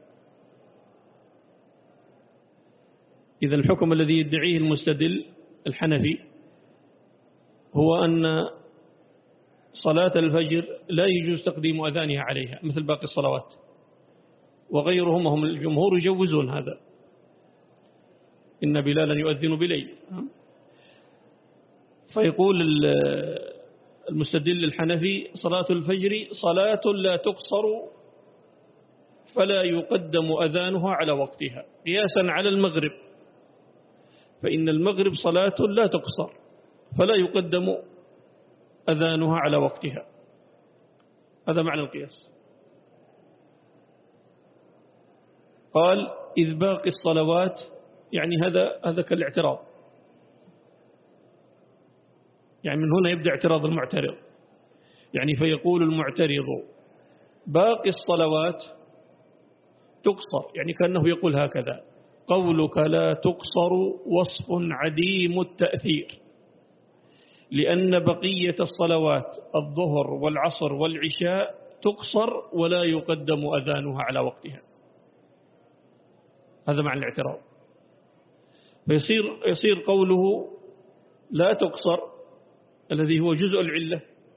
إذا الحكم الذي يدعيه المستدل الحنفي هو أن صلاة الفجر لا يجوز تقديم أذانها عليها مثل باقي الصلوات، وغيرهم هم الجمهور يجوزون هذا، إن بلالا يؤذن بليل. فيقول المستدل الحنفي: صلاة الفجر صلاة لا تقصر فلا يقدم أذانها على وقتها، قياسا على المغرب، فإن المغرب صلاة لا تقصر فلا يقدم أذانها على وقتها. هذا معنى القياس. قال: إذ باقي الصلوات، يعني هذا هذا كالاعتراض، يعني من هنا يبدأ اعتراض المعترض، يعني فيقول المعترض: باقي الصلوات تقصر، يعني كأنه يقول هكذا: قولك لا تقصر وصف عديم التأثير، لأن بقية الصلوات الظهر والعصر والعشاء تقصر ولا يقدم أذانها على وقتها. هذا معنى الاعتراض. فيصير يصير قوله لا تقصر الذي هو جزء العلة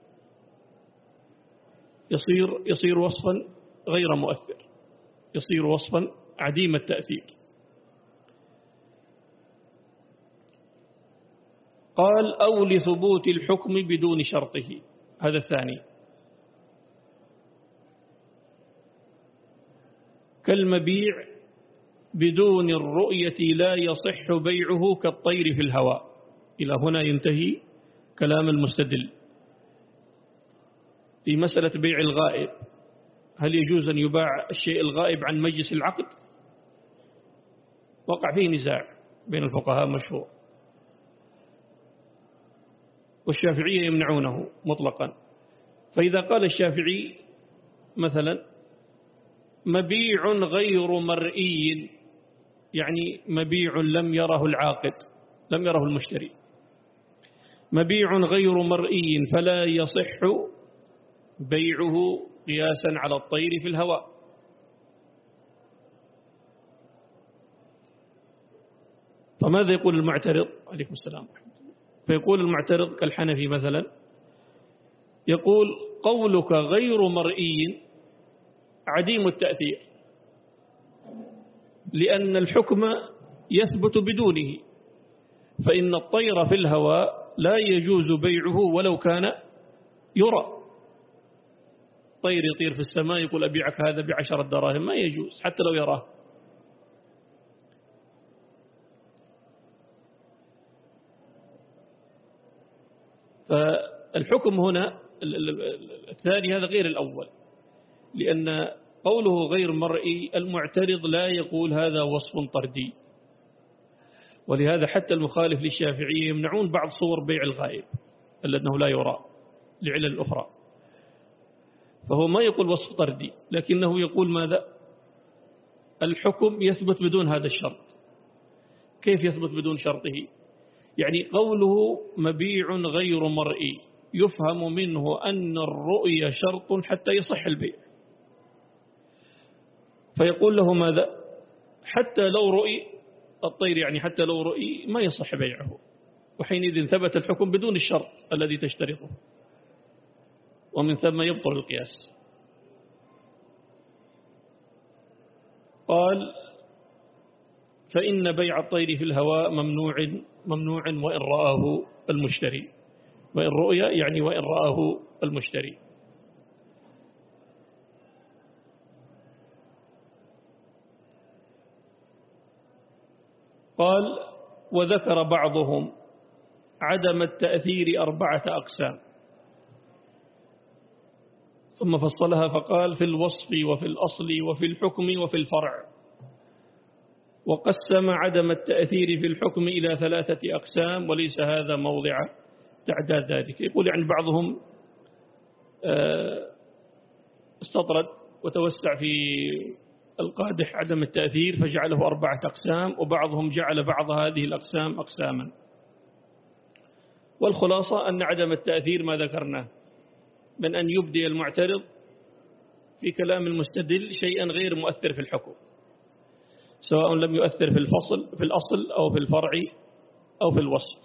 يصير يصير وصفا غير مؤثر، يصير وصفا عديم التأثير. قال أو لثبوت الحكم بدون شرطه، هذا الثاني، كالمبيع بدون الرؤية لا يصح بيعه كالطير في الهواء. إلى هنا ينتهي كلام المستدل في مسألة بيع الغائب. هل يجوز أن يباع الشيء الغائب عن مجلس العقد؟ وقع فيه نزاع بين الفقهاء مشهور، والشافعية يمنعونه مطلقا. فإذا قال الشافعي مثلا مبيع غير مرئي، يعني مبيع لم يره العاقد، لم يره المشتري، مبيع غير مرئي فلا يصح بيعه قياسا على الطير في الهواء. فماذا يقول المعترض؟ عليكم السلام. فيقول المعترض كالحنفي مثلا، يقول قولك غير مرئي عديم التأثير، لأن الحكم يثبت بدونه، فإن الطير في الهواء لا يجوز بيعه ولو كان يرى. طير يطير في السماء يقول أبيعك هذا بعشرة دراهم، ما يجوز حتى لو يراه. فالحكم هنا الثاني هذا غير الأول، لأن قوله غير مرئي المعترض لا يقول هذا وصف طردي، ولهذا حتى المخالف للشافعية يمنعون بعض صور بيع الغائب لأنه لا يرى لعلل أخرى. فهو ما يقول وصف طردي، لكنه يقول ماذا؟ الحكم يثبت بدون هذا الشرط. كيف يثبت بدون شرطه؟ يعني قوله مبيع غير مرئي يفهم منه أن الرؤية شرط حتى يصح البيع، فيقول له ماذا؟ حتى لو رؤي الطير، يعني حتى لو رؤي ما يصح بيعه، وحينئذ ثبت الحكم بدون الشرط الذي تشترطه، ومن ثم يبطل القياس. قال فإن بيع الطير في الهواء ممنوع ممنوع وإن رآه المشتري، وإن رؤيا يعني وإن رآه المشتري. قال وذكر بعضهم عدم التأثير أربعة أقسام، ثم فصلها فقال في الوصف وفي الأصل وفي الحكم وفي الفرع، وقسم عدم التأثير في الحكم إلى ثلاثة أقسام، وليس هذا موضع تعداد ذلك. يقول يعني بعضهم استطرد وتوسع في القادح عدم التأثير فجعله أربعة أقسام، وبعضهم جعل بعض هذه الأقسام أقساما. والخلاصة أن عدم التأثير ما ذكرناه من أن يبدي المعترض في كلام المستدل شيئا غير مؤثر في الحكم، سواء لم يؤثر في الفصل في الأصل أو في الفرع أو في الوصف.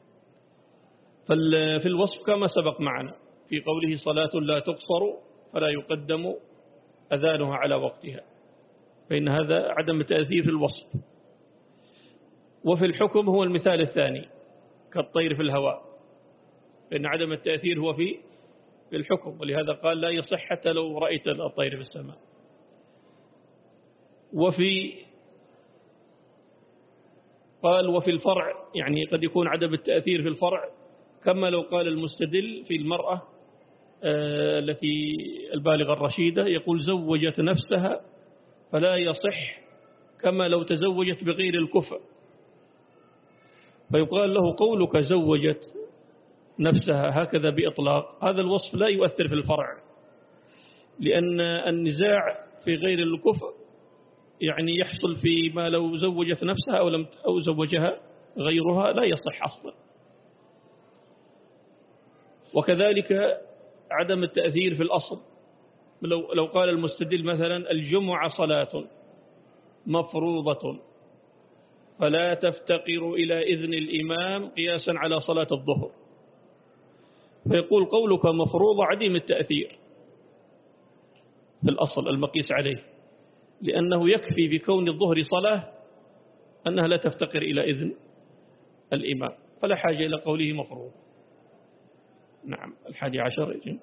ففي الوصف كما سبق معنا في قوله صلاة لا تقصر فلا يقدم أذانها على وقتها، فإن هذا عدم التأثير في الوصف. وفي الحكم هو المثال الثاني كالطير في الهواء، فإن عدم التأثير هو في في الحكم، ولهذا قال لا يصح حتى لو رأيت الطير في السماء. وفي قال وفي الفرع يعني قد يكون عدم التأثير في الفرع، كما لو قال المستدل في المرأة التي البالغة الرشيدة يقول زوجت نفسها فلا يصح كما لو تزوجت بغير الكفء، فيقال له قولك زوجت نفسها هكذا بإطلاق هذا الوصف لا يؤثر في الفرع، لأن النزاع في غير الكفء يعني يحصل في ما لو زوجت نفسها أو لم أو زوجها غيرها لا يصح أصلا. وكذلك عدم التأثير في الأصل، لو لو قال المستدل مثلا الجمعة صلاة مفروضة فلا تفتقر إلى إذن الإمام قياسا على صلاة الظهر، فيقول قولك مفروضة عديم التأثير في الأصل المقيس عليه، لأنه يكفي بكون الظهر صلاة أنها لا تفتقر إلى إذن الإمام، فلا حاجة إلى قوله مفروض. نعم. الحادي عشر يجب.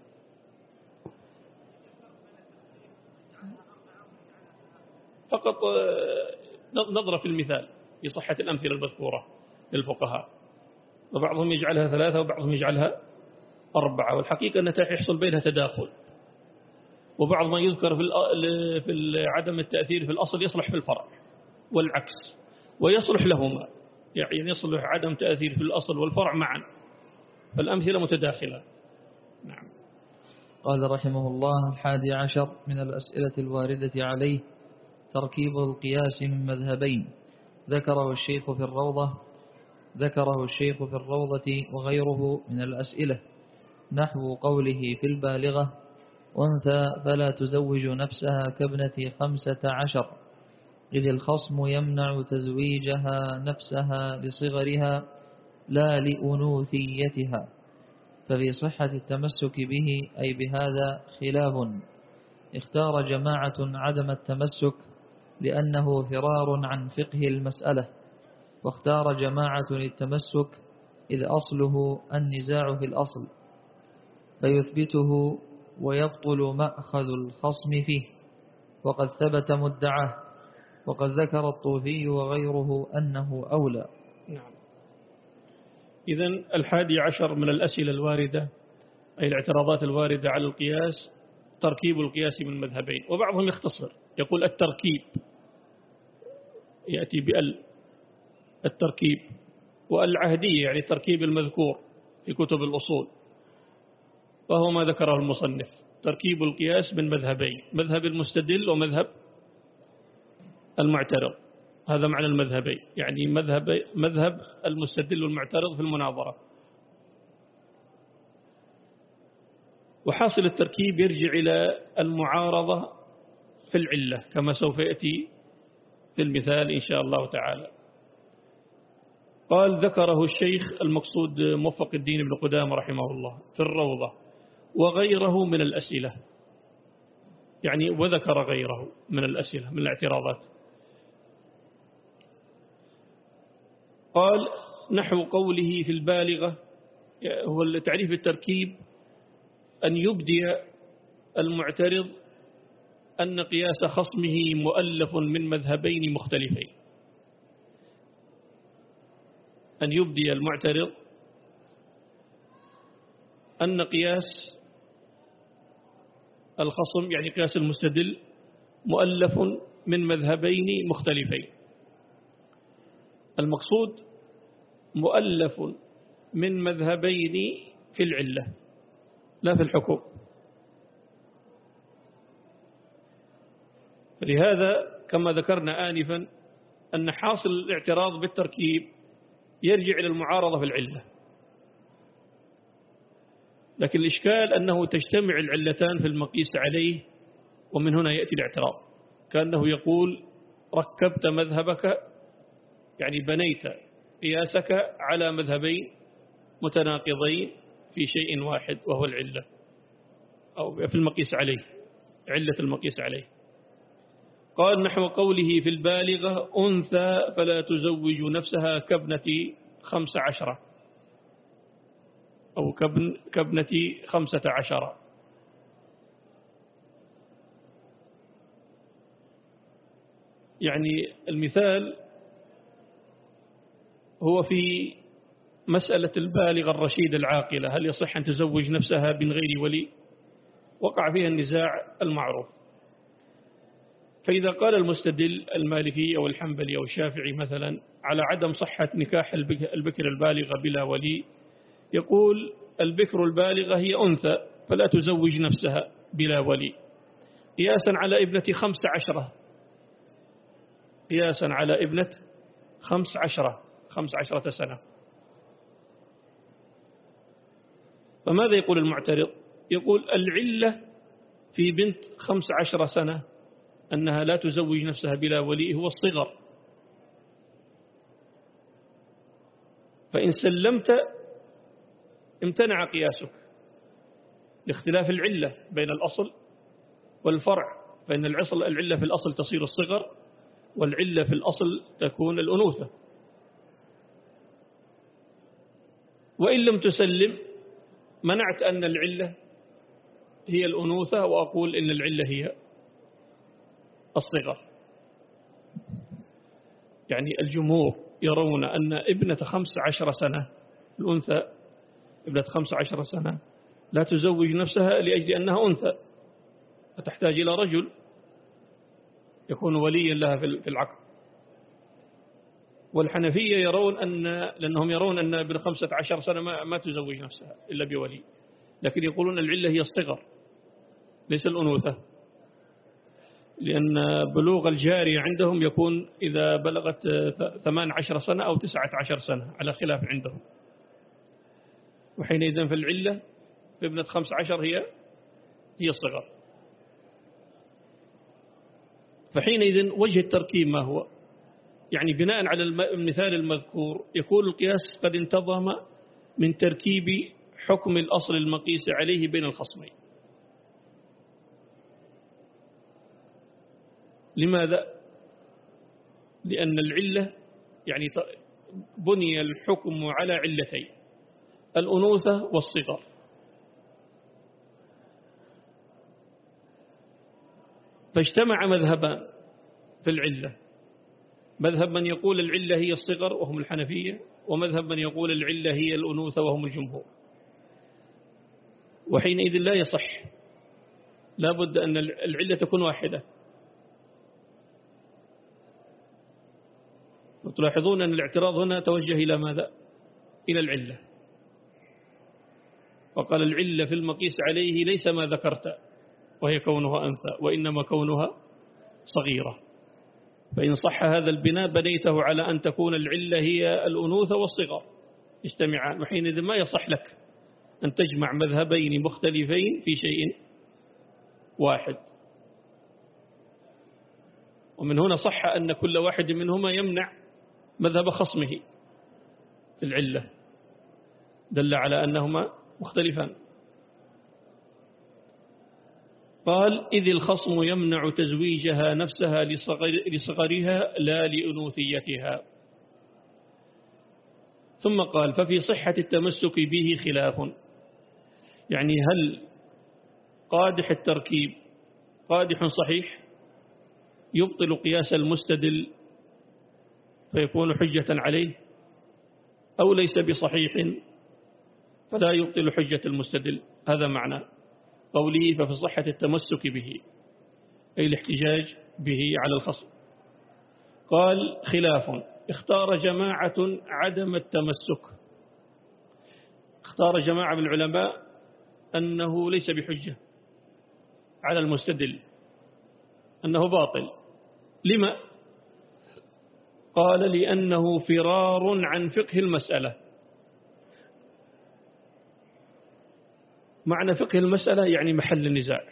فقط نظرة في المثال في صحة الأمثلة المذكورة للفقهاء، وبعضهم يجعلها ثلاثة وبعضهم يجعلها أربعة، والحقيقة أن يحصل بينها تداخل، وبعض ما يذكر في في عدم التأثير في الأصل يصلح في الفرع والعكس، ويصلح لهما، يعني يصلح عدم تأثير في الأصل والفرع معا، فالأمثلة متداخلة. نعم. قال رحمه الله: الحادي عشر من الأسئلة الواردة عليه تركيب القياس من مذهبين ذكره الشيخ في الروضة ذكره الشيخ في الروضة وغيره من الأسئلة، نحو قوله في البالغة: أنثى فلا تزوج نفسها كابنة خمسة عشر، إذ الخصم يمنع تزويجها نفسها لصغرها لا لأنوثيتها، ففي صحة التمسك به أي بهذا خلاف، اختار جماعة عدم التمسك لأنه فرار عن فقه المسألة، واختار جماعة التمسك إذ أصله النزاع في الأصل فيثبته ويبطل مأخذ الخصم فيه، وقد ثبت مدعاه، وقد ذكر الطوفي وغيره أنه أولى. نعم. إذن الحادي عشر من الأسئلة الواردة أي الاعتراضات الواردة على القياس تركيب القياس من مذهبين، وبعضهم يختصر يقول التركيب، يأتي بأل التركيب، والعهدية يعني التركيب المذكور في كتب الأصول، وهو ما ذكره المصنف، تركيب القياس من مذهبين، مذهب المستدل ومذهب المعترض، هذا معنى المذهبين، يعني مذهب مذهب المستدل والمعترض في المناظرة. وحاصل التركيب يرجع إلى المعارضة في العلة كما سوف يأتي في المثال إن شاء الله تعالى. قال ذكره الشيخ المقصود موفق الدين بن قدامة رحمه الله في الروضة وغيره من الأسئلة، يعني وذكر غيره من الأسئلة من الاعتراضات. قال نحو قوله في البالغة، هو تعريف التركيب أن يبدي المعترض أن قياس خصمه مؤلف من مذهبين مختلفين، أن يبدي المعترض أن قياس الخصم يعني قياس المستدل مؤلف من مذهبين مختلفين. المقصود مؤلف من مذهبين في العلة لا في الحكم، فلهذا كما ذكرنا آنفا أن حاصل الاعتراض بالتركيب يرجع إلى المعارضة في العلة، لكن الإشكال أنه تجتمع العلتان في المقيس عليه، ومن هنا يأتي الاعتراض، كأنه يقول ركبت مذهبك يعني بنيت قياسك على مذهبين متناقضين في شيء واحد وهو العلة، أو في المقيس عليه، علة المقيس عليه. قال نحو قوله في البالغة أنثى فلا تزوج نفسها كابنة خمس عشرة أو كابن كابنة خمسة عشرة، يعني المثال هو في مسألة البالغة الرشيدة العاقلة، هل يصح أن تزوج نفسها من غير ولي؟ وقع فيها النزاع المعروف. فإذا قال المستدل المالكي أو الحنبلي أو الشافعي مثلا على عدم صحة نكاح البكر البالغة بلا ولي، يقول البكر البالغة هي أنثى فلا تزوج نفسها بلا ولي، قياسا على ابنة خمس عشرة قياسا على ابنة خمس عشرة خمس عشرة سنة. فماذا يقول المعترض؟ يقول العلة في بنت خمس عشرة سنة أنها لا تزوج نفسها بلا ولي هو الصغر، فإن سلمت امتنع قياسك لاختلاف العلة بين الأصل والفرع، فإن العصل العلة في الأصل تصير الصغر، والعلة في الأصل تكون الأنوثة. وإن لم تسلم منعت أن العلة هي الأنوثة وأقول إن العلة هي الصغر. يعني الجمهور يرون أن ابنة خمس عشر سنة، الأنثى ابنة خمس عشر سنة لا تزوج نفسها لأجل أنها أنثى، فتحتاج إلى رجل يكون وليا لها في العقد. والحنفية يرون أن لأنهم يرون أن ابن خمسة عشر سنة ما, ما تزوج نفسها إلا بولي، لكن يقولون العلة هي الصغر ليس الأنوثة، لأن بلوغ الجارية عندهم يكون إذا بلغت ثمان عشر سنة أو تسعة عشر سنة على خلاف عندهم، وحينئذ في العلة في ابنة خمس عشر هي هي الصغر. فحينئذ وجه التركيب ما هو؟ يعني بناء على المثال المذكور يكون القياس قد انتظم من تركيب حكم الأصل المقيس عليه بين الخصمين. لماذا؟ لأن العلة يعني بني الحكم على علتين، الأنوثة والصغر. فاجتمع مذهبان في العلة، مذهب من يقول العلة هي الصغر وهم الحنفية، ومذهب من يقول العلة هي الأنوثة وهم الجمهور. وحينئذ لا يصح، لا بد أن العلة تكون واحدة. وتلاحظون أن الاعتراض هنا توجه إلى ماذا؟ إلى العلة، وقال العلة في المقيس عليه ليس ما ذكرت وهي كونها أنثى، وإنما كونها صغيرة. فإن صح هذا البناء بنيته على أن تكون العلة هي الأنوثة والصغر اجتمعان، وحينئذ ما يصح لك أن تجمع مذهبين مختلفين في شيء واحد. ومن هنا صح أن كل واحد منهما يمنع مذهب خصمه في العلة، دل على أنهما مختلفان. قال إذ الخصم يمنع تزويجها نفسها لصغر لصغرها لا لأنوثيتها. ثم قال ففي صحة التمسك به خلاف، يعني هل قادح التركيب قادح صحيح يبطل قياس المستدل فيكون حجة عليه، أو ليس بصحيح فلا يبطل حجة المستدل؟ هذا معنى قوله ففي صحة التمسك به، أي الاحتجاج به على الخصم. قال خلاف، اختار جماعة عدم التمسك، اختار جماعة من العلماء أنه ليس بحجة على المستدل، أنه باطل. لما؟ قال لأنه فرار عن فقه المسألة. معنى فقه المسألة يعني محل النزاع،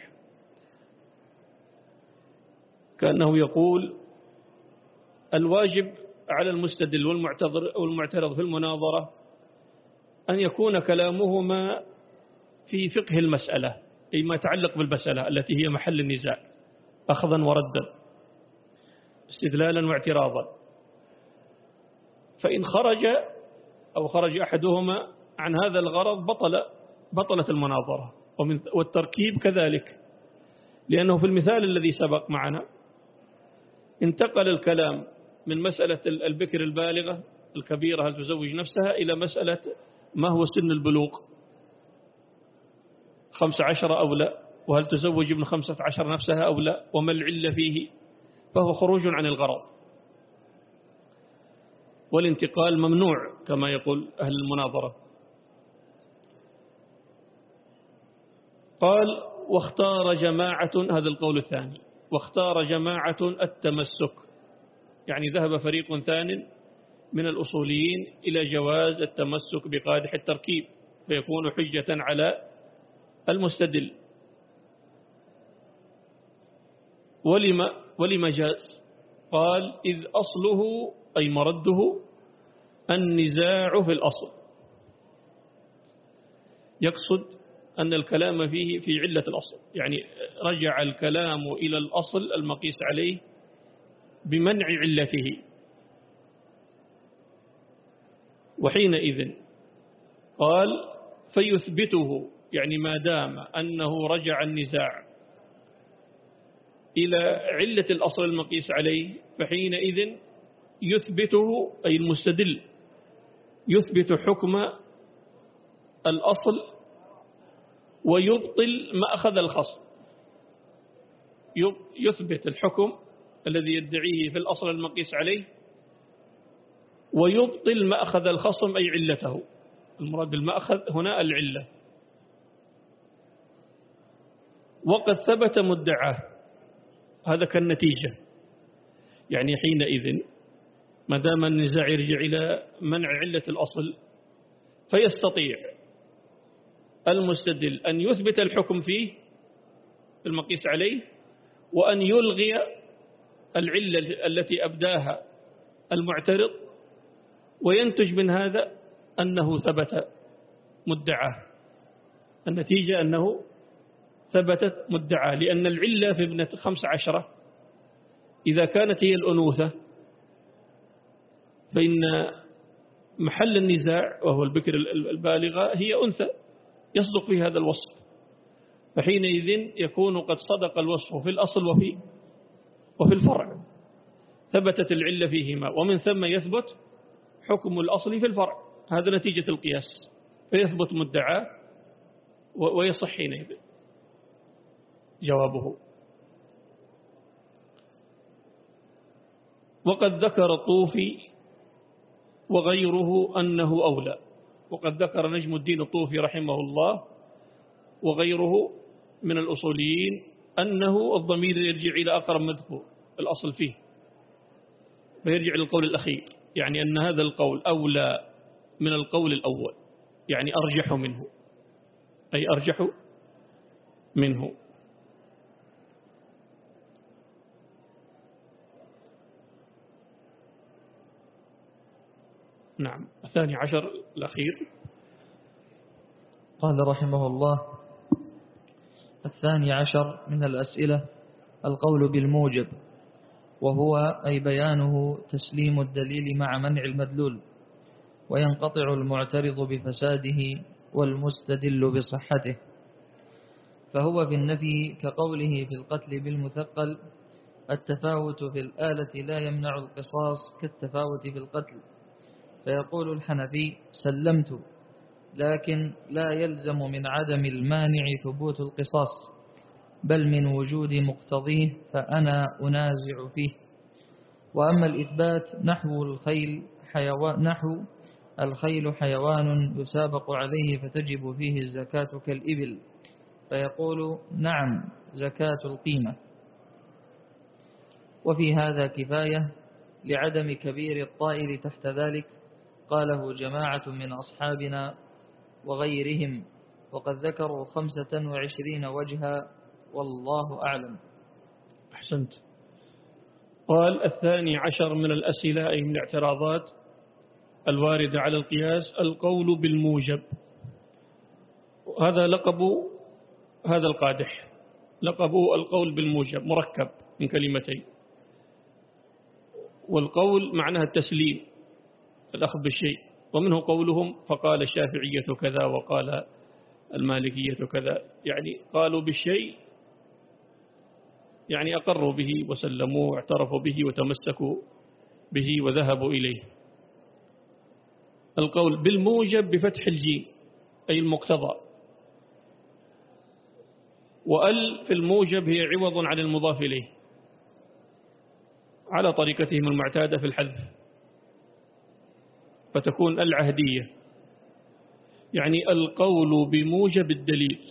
كأنه يقول الواجب على المستدل والمعترض في المناظرة أن يكون كلامهما في فقه المسألة، أي ما يتعلق بالمسألة التي هي محل النزاع، أخذا وردا، استدلالا واعتراضا. فإن خرج أو خرج أحدهما عن هذا الغرض بطل بطلت المناظرة. والتركيب كذلك، لأنه في المثال الذي سبق معنا انتقل الكلام من مسألة البكر البالغة الكبيرة هل تزوج نفسها إلى مسألة ما هو سن البلوغ، خمس عشر أو لا، وهل تزوج ابن خمسة عشر نفسها أو لا، وما العلة فيه. فهو خروج عن الغرض، والانتقال ممنوع كما يقول أهل المناظرة. قال واختار جماعة، هذا القول الثاني، واختار جماعة التمسك، يعني ذهب فريق ثان من الأصوليين إلى جواز التمسك بقادح التركيب فيكون حجة على المستدل. ولما, ولما جاز؟ قال إذ أصله أي مرده النزاع في الأصل، يقصد أن الكلام فيه في علة الأصل، يعني رجع الكلام إلى الأصل المقيس عليه بمنع علته. وحينئذ قال فيثبته، يعني ما دام أنه رجع النزاع إلى علة الأصل المقيس عليه، فحينئذ يثبته أي المستدل يثبت حكم الأصل ويبطل ما أخذ الخصم. يثبت الحكم الذي يدعيه في الأصل المقيس عليه ويبطل ما أخذ الخصم أي علته. المراد بالمأخذ هنا العلة. وقد ثبت مدعاه، هذا كالنتيجة، يعني حينئذ ما دام النزاع يرجع إلى منع علة الأصل فيستطيع المستدل أن يثبت الحكم فيه المقيس عليه وأن يلغي العلة التي أبداها المعترض، وينتج من هذا أنه ثبت مدعاه. النتيجة أنه ثبتت مدعاه، لأن العلة في ابنة خمس عشرة إذا كانت هي الأنوثة فإن محل النزاع وهو البكر البالغة هي أنثى يصدق في هذا الوصف، فحينئذ يكون قد صدق الوصف في الأصل وفي وفي الفرع، ثبتت العلة فيهما، ومن ثم يثبت حكم الأصل في الفرع. هذا نتيجة القياس، فيثبت مدعاه ويصح حينئذ جوابه. وقد ذكر الطوفي وغيره أنه أولى. وقد ذكر نجم الدين الطوفي رحمه الله وغيره من الأصوليين أنه الضمير يرجع إلى أقرب مذكور الأصل فيه، فيرجع إلى القول الأخير، يعني أن هذا القول أولى من القول الأول، يعني أرجح منه، أي أرجح منه. نعم. الثاني عشر الأخير قال رحمه الله: الثاني عشر من الأسئلة القول بالموجب، وهو أي بيانه تسليم الدليل مع منع المدلول، وينقطع المعترض بفساده والمستدل بصحته. فهو في النفي كقوله في القتل بالمثقل: التفاوت في الآلة لا يمنع القصاص كالتفاوت في القتل. فيقول الحنفي: سلمت، لكن لا يلزم من عدم المانع ثبوت القصاص، بل من وجود مقتضيه، فأنا أنازع فيه. وأما الإثبات نحو الخيل حيوان نحو الخيل حيوان يسابق عليه فتجب فيه الزكاة كالإبل، فيقول: نعم، زكاة القيمة. وفي هذا كفاية لعدم كبير الطائر تحت ذلك، قاله جماعة من أصحابنا وغيرهم، وقد ذكروا خمسة وعشرين وجها، والله أعلم. أحسنت. قال: الثاني عشر من الأسئلة أي من الاعتراضات الواردة على القياس القول بالموجب. هذا لقب هذا القادح، لقبه القول بالموجب، مركب من كلمتين. والقول معناها التسليم، الأخذ بالشيء، ومنه قولهم فقال الشافعية كذا وقال المالكية كذا، يعني قالوا بالشيء يعني أقروا به وسلموا واعترفوا به وتمسكوا به وذهبوا إليه. القول بالموجب بفتح الجيم أي المقتضى، وأل في الموجب هي عوض عن المضاف إليه على طريقتهم المعتادة في الحذف، فتكون العهدية، يعني القول بموجب الدليل.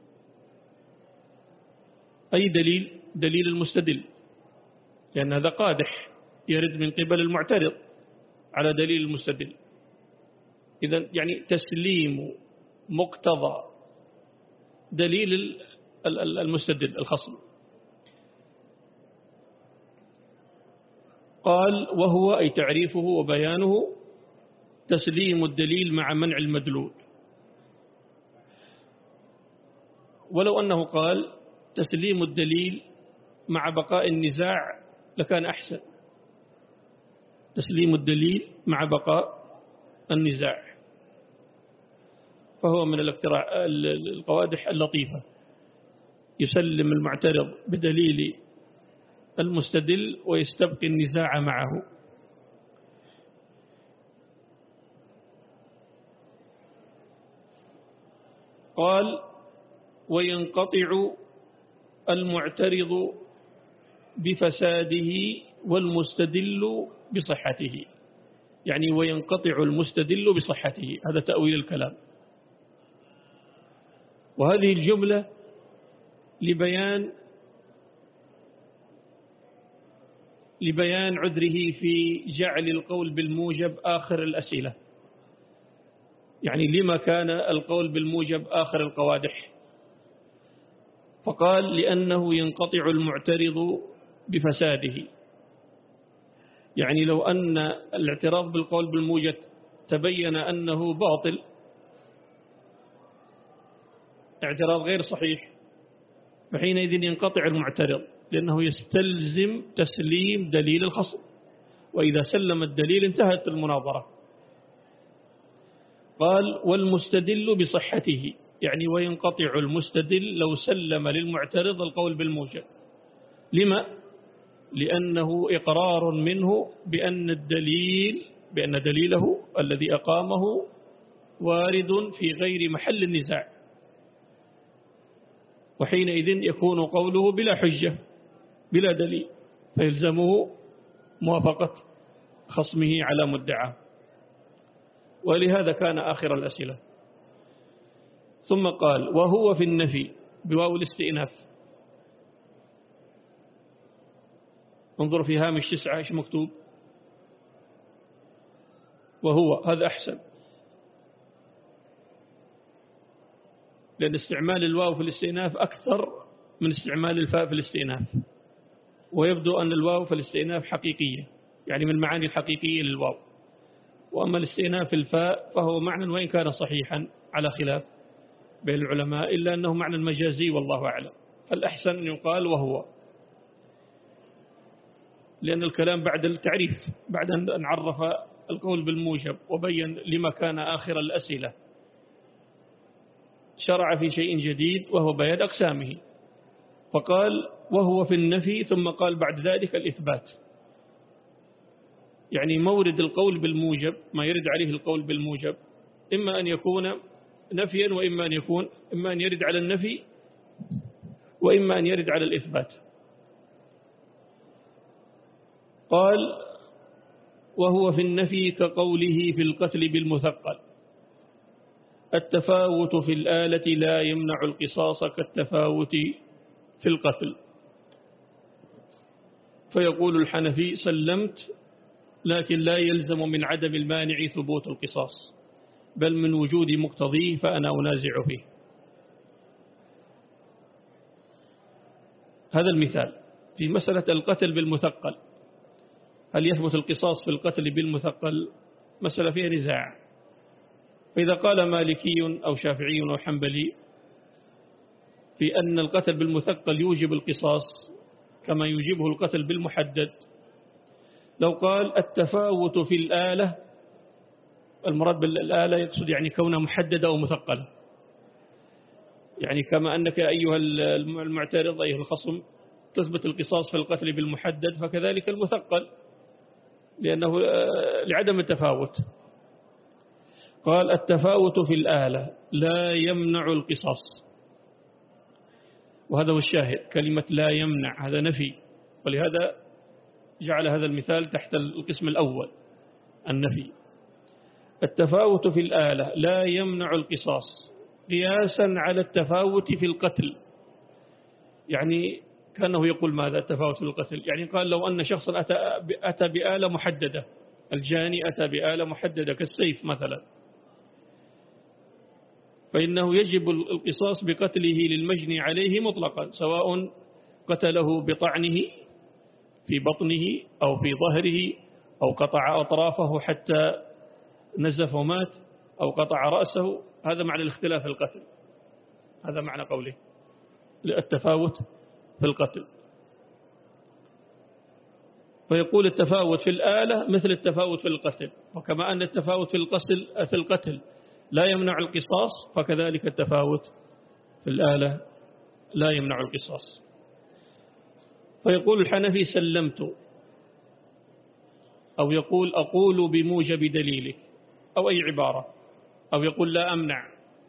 أي دليل؟ دليل المستدل، لأن هذا قادح يرد من قبل المعترض على دليل المستدل. إذن يعني تسليم مقتضى دليل المستدل الخصم. قال: وهو أي تعريفه وبيانه تسليم الدليل مع منع المدلول. ولو أنه قال تسليم الدليل مع بقاء النزاع لكان أحسن، تسليم الدليل مع بقاء النزاع، فهو من الاقتراع القوادح اللطيفة، يسلم المعترض بدليل المستدل ويستبقي النزاع معه. قال وينقطع المعترض بفساده والمستدل بصحته، يعني وينقطع المستدل بصحته، هذا تأويل الكلام. وهذه الجملة لبيان لبيان عذره في جعل القول بالموجب آخر الأسئلة، يعني لما كان القول بالموجب آخر القوادح؟ فقال لأنه ينقطع المعترض بفساده، يعني لو أن الاعتراض بالقول بالموجب تبين أنه باطل، اعتراض غير صحيح، فحينئذ ينقطع المعترض، لأنه يستلزم تسليم دليل الخصم، وإذا سلم الدليل انتهت المناظرة. قال والمستدل بصحته، يعني وينقطع المستدل لو سلم للمعترض القول بالموجب. لما؟ لأنه إقرار منه بأن الدليل بأن دليله الذي أقامه وارد في غير محل النزاع، وحينئذ يكون قوله بلا حجة بلا دليل، فيلزمه موافقة خصمه على مدعاه، ولهذا كان آخر الأسئلة. ثم قال وهو في النفي بواو الاستئناف. انظر في هامش تسعة ايش مكتوب، وهو، هذا أحسن، لأن استعمال الواو في الاستئناف أكثر من استعمال الفاء في الاستئناف، ويبدو أن الواو في الاستئناف حقيقية، يعني من المعاني الحقيقية للواو، وأما الاستئناف في الفاء فهو معنى وإن كان صحيحا على خلاف بين العلماء، إلا أنه معنى مجازي والله أعلم. فالأحسن أن يقال وهو، لأن الكلام بعد التعريف، بعد أن عرف القول بالموجب وبين لما كان آخر الأسئلة، شرع في شيء جديد وهو بيان أقسامه، فقال وهو في النفي، ثم قال بعد ذلك الإثبات، يعني مورد القول بالموجب، ما يرد عليه القول بالموجب، إما أن يكون نفيا وإما أن يكون إما أن يرد على النفي وإما أن يرد على الإثبات. قال وهو في النفي كقوله في القتل بالمثقل، التفاوت في الآلة لا يمنع القصاص كالتفاوت في القتل. فيقول الحنفي سلمت، لكن لا يلزم من عدم المانع ثبوت القصاص، بل من وجود مقتضيه فأنا أنازع فيه. هذا المثال في مسألة القتل بالمثقل، هل يثبت القصاص في القتل بالمثقل؟ مسألة فيها نزاع. فإذا قال مالكي أو شافعي أو حنبلي في أن القتل بالمثقل يوجب القصاص كما يوجبه القتل بالمحدد، لو قال التفاوت في الآلة، المراد بالآلة يقصد يعني كونها محددة أو مثقلة، يعني كما أنك أيها المعترض أيها الخصم تثبت القصاص في القتل بالمحدد، فكذلك المثقل لأنه لعدم التفاوت. قال التفاوت في الآلة لا يمنع القصاص، وهذا هو الشاهد، كلمة لا يمنع هذا نفي، ولهذا جعل هذا المثال تحت القسم الأول النفي. التفاوت في الآلة لا يمنع القصاص قياسا على التفاوت في القتل، يعني كأنه يقول ماذا التفاوت في القتل؟ يعني قال لو أن شخصا أتى, أتى بآلة محددة، الجاني أتى بآلة محددة كالسيف مثلا، فإنه يجب القصاص بقتله للمجني عليه مطلقا، سواء قتله بطعنه في بطنه أو في ظهره أو قطع أطرافه حتى نزف ومات أو قطع رأسه، هذا معنى الاختلاف في القتل، هذا معنى قوله التفاوت في القتل. فيقول التفاوت في الآلة مثل التفاوت في القتل، وكما أن التفاوت في القتل في القتل لا يمنع القصاص، فكذلك التفاوت في الآلة لا يمنع القصاص. فيقول الحنفي سلمت، أو يقول أقول بموجب دليلك، أو أي عبارة، أو يقول لا أمنع.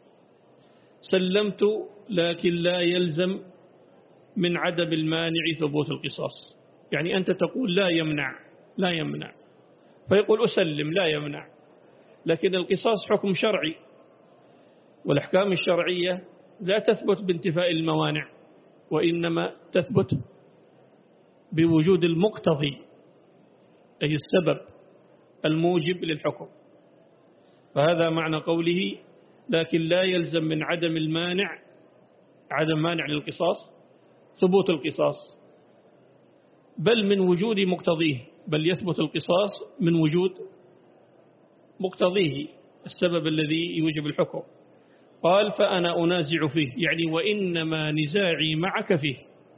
سلمت لكن لا يلزم من عدم المانع ثبوت القصاص. يعني أنت تقول لا يمنع لا يمنع، فيقول أسلم لا يمنع، لكن القصاص حكم شرعي، والأحكام الشرعية لا تثبت بانتفاء الموانع، وإنما تثبت بوجود المقتضي، أي السبب الموجب للحكم. فهذا معنى قوله لكن لا يلزم من عدم المانع عدم مانع للقصاص ثبوت القصاص، بل من وجود مقتضيه، بل يثبت القصاص من وجود مقتضيه السبب الذي يوجب الحكم. قال فأنا أنازع فيه، يعني وإنما نزاعي معك فيه.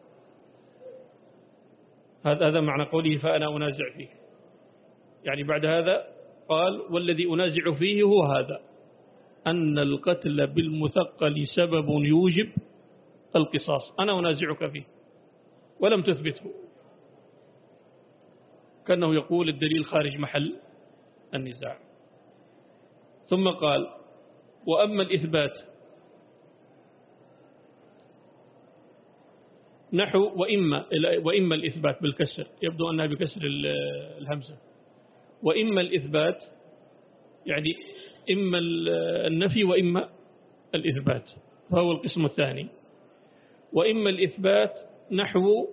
هذا معنى قوله فأنا أنازع فيه، يعني بعد هذا قال والذي أنازع فيه هو هذا، أن القتل بالمثقل سبب يوجب القصاص، أنا أنازعك فيه ولم تثبته، كأنه يقول الدليل خارج محل النزاع. ثم قال وأما الإثبات نحو وإما وإما الإثبات بالكسر، يبدو أنها بكسر الهمزة. وإما الإثبات يعني إما النفي وإما الإثبات، فهو القسم الثاني. وإما الإثبات نحو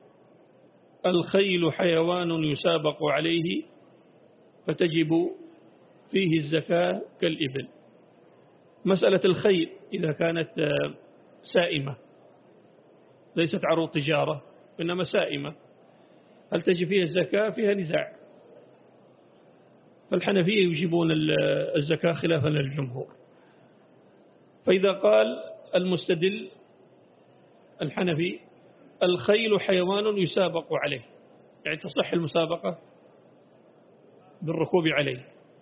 الخيل حيوان يسابق عليه فتجب فيه الزكاة كالإبل. مسألة الخيل إذا كانت سائمة ليست عروض تجارة إنما سائمة، هل تجب فيها الزكاة؟ فيها نزاع، فالحنفية يجيبون الزكاة خلافا للجمهور. فإذا قال المستدل الحنفي الخيل حيوان يسابق عليه، يعني تصح المسابقة بالركوب عليه،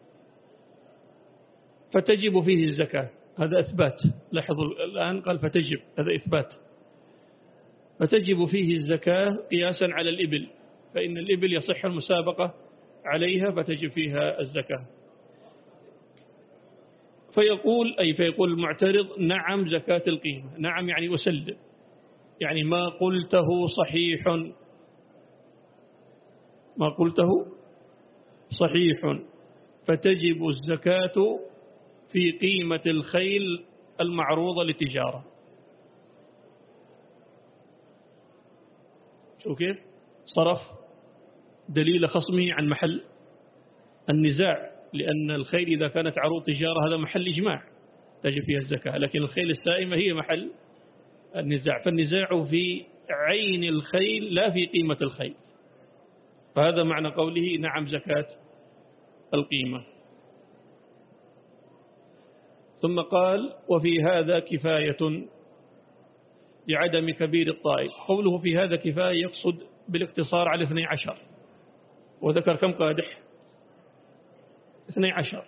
فتجب فيه الزكاة، هذا إثبات. لاحظوا الآن قال فتجب، هذا إثبات. فتجب فيه الزكاة قياسا على الإبل، فإن الإبل يصح المسابقة عليها فتجب فيها الزكاة. فيقول أي فيقول المعترض نعم زكاة القيمة، نعم يعني أسلم، يعني ما قلته صحيح، ما قلته صحيح، فتجب الزكاة في قيمة الخيل المعروضة للتجارة. شو كيف صرف دليل خصمه عن محل النزاع، لأن الخيل إذا كانت عروض تجارة هذا محل إجماع تجب فيها الزكاة، لكن الخيل السائمة هي محل النزاع، فالنزاع في عين الخيل لا في قيمة الخيل. فهذا معنى قوله نعم زكاة القيمة. ثم قال وفي هذا كفاية لعدم كبير الطائل. قوله في هذا كفاية يقصد بالاقتصار على اثني عشر، وذكر كم قادح؟ اثني عشر.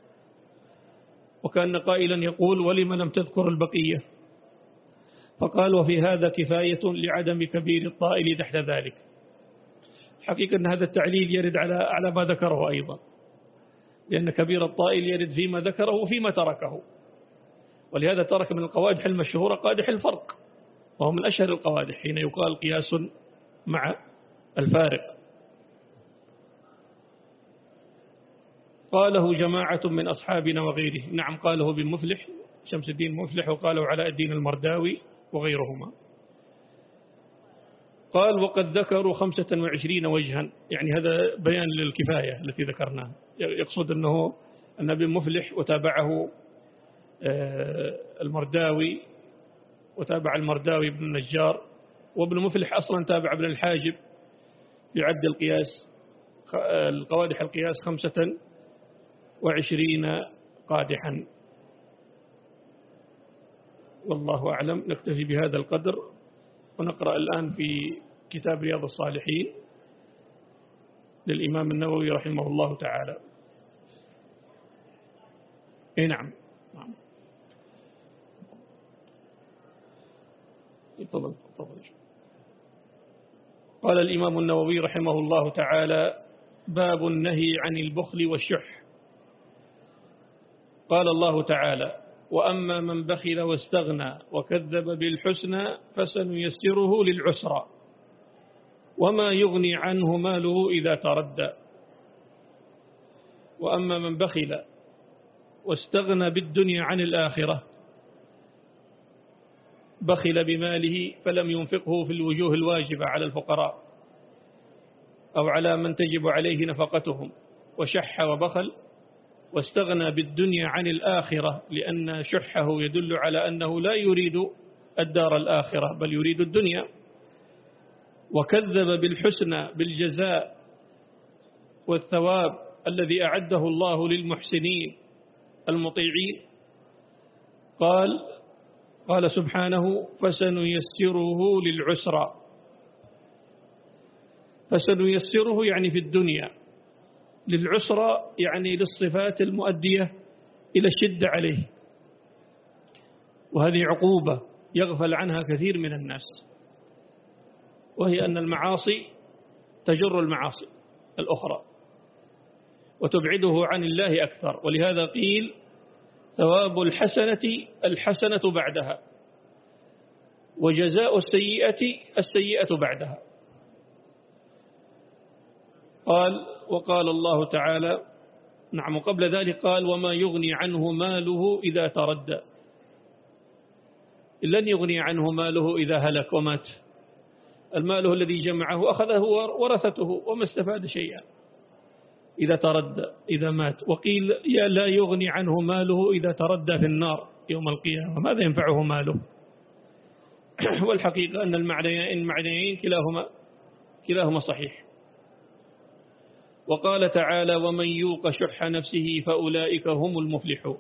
وكان قائلا يقول ولما لم تذكر البقية؟ فقال وفي هذا كفاية لعدم كبير الطائل تحت ذلك. حقيقة أن هذا التعليل يرد على على ما ذكره أيضا، لأن كبير الطائل يرد فيما ذكره وفيما تركه، ولهذا ترك من القوادح المشهورة قادح الفرق، وهو من أشهر القوادح حين يقال قياس مع الفارق. قاله جماعة من أصحابنا وغيره، نعم قاله بن مفلح شمس الدين مفلح، وقاله علاء الدين المرداوي وغيرهما. قال وقد ذكروا خمسة وعشرين وجها، يعني هذا بيان للكفاية التي ذكرناها، يقصد أنه أن ابن مفلح وتابعه المرداوي وتابع المرداوي ابن النجار، وابن مفلح أصلا تابع ابن الحاجب، يعد القياس القوادح القياس خمسة وعشرين قادحا. والله أعلم. نكتفي بهذا القدر ونقرأ الآن في كتاب رياض الصالحين للإمام النووي رحمه الله تعالى. اي نعم نعم. طبعا طبعا. قال الإمام النووي رحمه الله تعالى: باب النهي عن البخل والشح. قال الله تعالى: وأما من بخل واستغنى وكذب بالحسنى فسنيسره للعسرى وما يغني عنه ماله إذا تردى. وأما من بخل واستغنى بالدنيا عن الآخرة، بخل بماله فلم ينفقه في الوجوه الواجبة على الفقراء أو على من تجب عليه نفقتهم، وشح وبخل واستغنى بالدنيا عن الآخرة، لأن شحه يدل على أنه لا يريد الدار الآخرة بل يريد الدنيا. وكذب بالحسنى بالجزاء والثواب الذي أعده الله للمحسنين المطيعين. قال قال سبحانه: فسنيسره للعسرى. فسنيسره يعني في الدنيا، للعسرى يعني للصفات المؤدية إلى الشدة عليه، وهذه عقوبة يغفل عنها كثير من الناس، وهي أن المعاصي تجر المعاصي الأخرى وتبعده عن الله أكثر. ولهذا قيل: ثواب الحسنة الحسنة بعدها، وجزاء السيئة السيئة بعدها. قال وقال الله تعالى: نعم، قبل ذلك قال: وما يغني عنه ماله إذا تردى. لن يغني عنه ماله إذا هلك ومات. المال الذي جمعه أخذه ورثته وما استفاد شيئا إذا تردى إذا مات. وقيل: يا لا يغني عنه ماله إذا تردى في النار يوم القيامة، ماذا ينفعه ماله؟ والحقيقة أن المعنيين المعنيين كلاهما كلاهما صحيح. وقال تعالى: ومن يوق شح نفسه فأولئك هم المفلحون.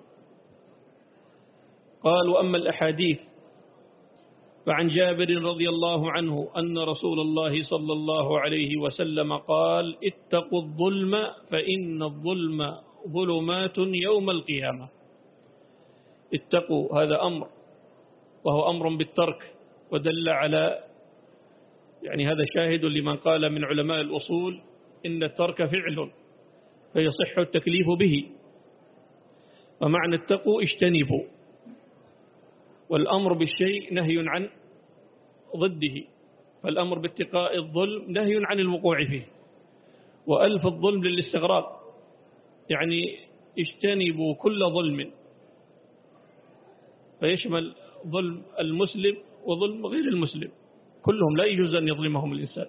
قال: وأما الأحاديث فعن جابر رضي الله عنه أن رسول الله صلى الله عليه وسلم قال: اتقوا الظلم فإن الظلم ظلمات يوم القيامة. اتقوا هذا أمر، وهو أمر بالترك، ودل على يعني هذا شاهد لمن قال من علماء الأصول إن الترك فعل فيصح التكليف به. ومعنى اتقوا اجتنبوا، والأمر بالشيء نهي عن ضده، فالأمر باتقاء الظلم نهي عن الوقوع فيه. وألف الظلم للاستغراق، يعني اجتنبوا كل ظلم، فيشمل ظلم المسلم وظلم غير المسلم، كلهم لا يجوز أن يظلمهم الإنسان،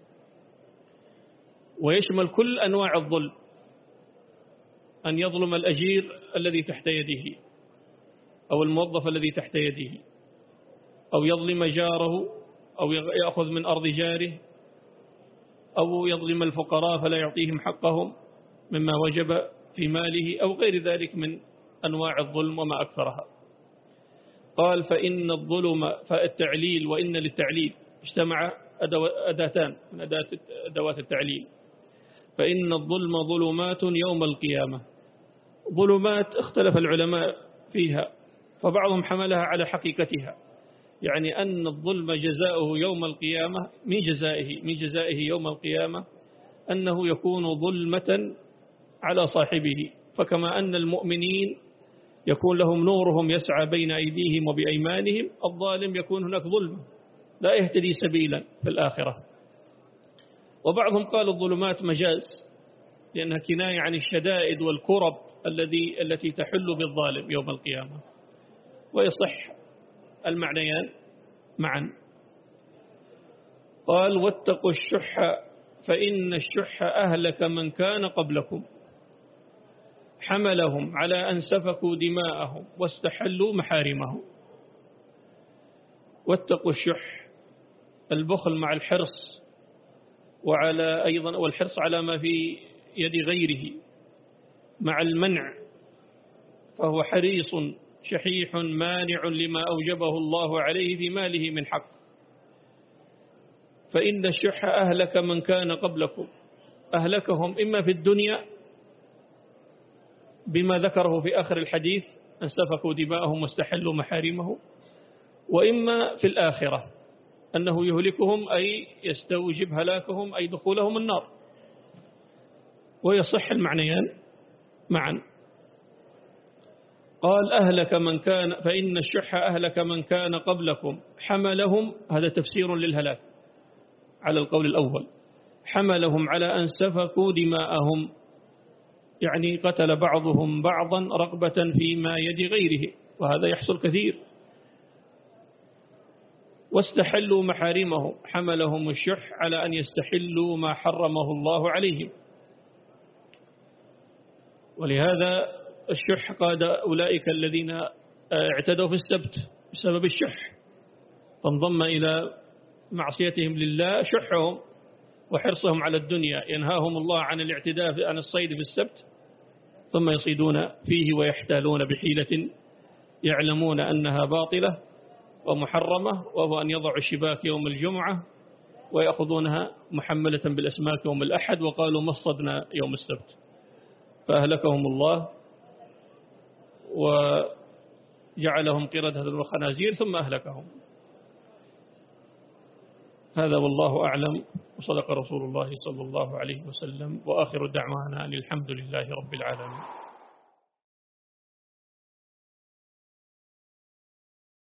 ويشمل كل أنواع الظلم، أن يظلم الأجير الذي تحت يده أو الموظف الذي تحت يده، أو يظلم جاره، أو يأخذ من أرض جاره، أو يظلم الفقراء فلا يعطيهم حقهم مما وجب في ماله، أو غير ذلك من أنواع الظلم وما أكثرها. قال: فإن الظلم، فالتعليل وإن للتعليل اجتمع أداتان من أدوات التعليل. فإن الظلم ظلمات يوم القيامة. ظلمات اختلف العلماء فيها، فبعضهم حملها على حقيقتها، يعني أن الظلم جزاؤه يوم القيامة من جزائه من جزائه يوم القيامة أنه يكون ظلمة على صاحبه. فكما أن المؤمنين يكون لهم نورهم يسعى بين أيديهم وبأيمانهم، الظالم يكون هناك ظلم لا يهتدي سبيلا في الآخرة. وبعضهم قال الظلمات مجاز، لأنها كناية عن الشدائد والكرب الذي التي تحل بالظالم يوم القيامة، ويصح المعنيان معا. قال: واتقوا الشح فإن الشح أهلك من كان قبلكم، حملهم على أن سفكوا دماءهم واستحلوا محارمهم. واتقوا الشح، البخل مع الحرص، وعلى أيضا والحرص على ما في يد غيره، مع المنع، فهو حريص شحيح مانع لما أوجبه الله عليه في ماله من حق. فإن الشح أهلك من كان قبلكم، أهلكهم إما في الدنيا بما ذكره في آخر الحديث أن سفكوا دماءهم واستحلوا محارمه، وإما في الآخرة أنه يهلكهم أي يستوجب هلاكهم أي دخولهم النار، ويصح المعنيان معا. قال أهلك من كان، فإن الشح أهلك من كان قبلكم حملهم، هذا تفسير للهلاك على القول الأول، حملهم على أن سفكوا دماءهم، يعني قتل بعضهم بعضا رغبة فيما يد غيره، وهذا يحصل كثير. واستحلوا محارمه، حملهم الشح على أن يستحلوا ما حرمه الله عليهم. ولهذا الشح قاد أولئك الذين اعتدوا في السبت بسبب الشح، فانضم إلى معصيتهم لله شحهم وحرصهم على الدنيا، ينهاهم الله عن الاعتداء عن الصيد في السبت، ثم يصيدون فيه ويحتالون بحيلة يعلمون أنها باطلة ومحرمة، وهو أن يضعوا الشباك يوم الجمعة ويأخذونها محملة بالأسماك يوم الأحد، وقالوا ما صدنا يوم السبت، فأهلكهم الله وجعلهم قردة وخنازير ثم أهلكهم. هذا والله أعلم، وصدق رسول الله صلى الله عليه وسلم، وآخر دعوانا الحمد لله رب العالمين.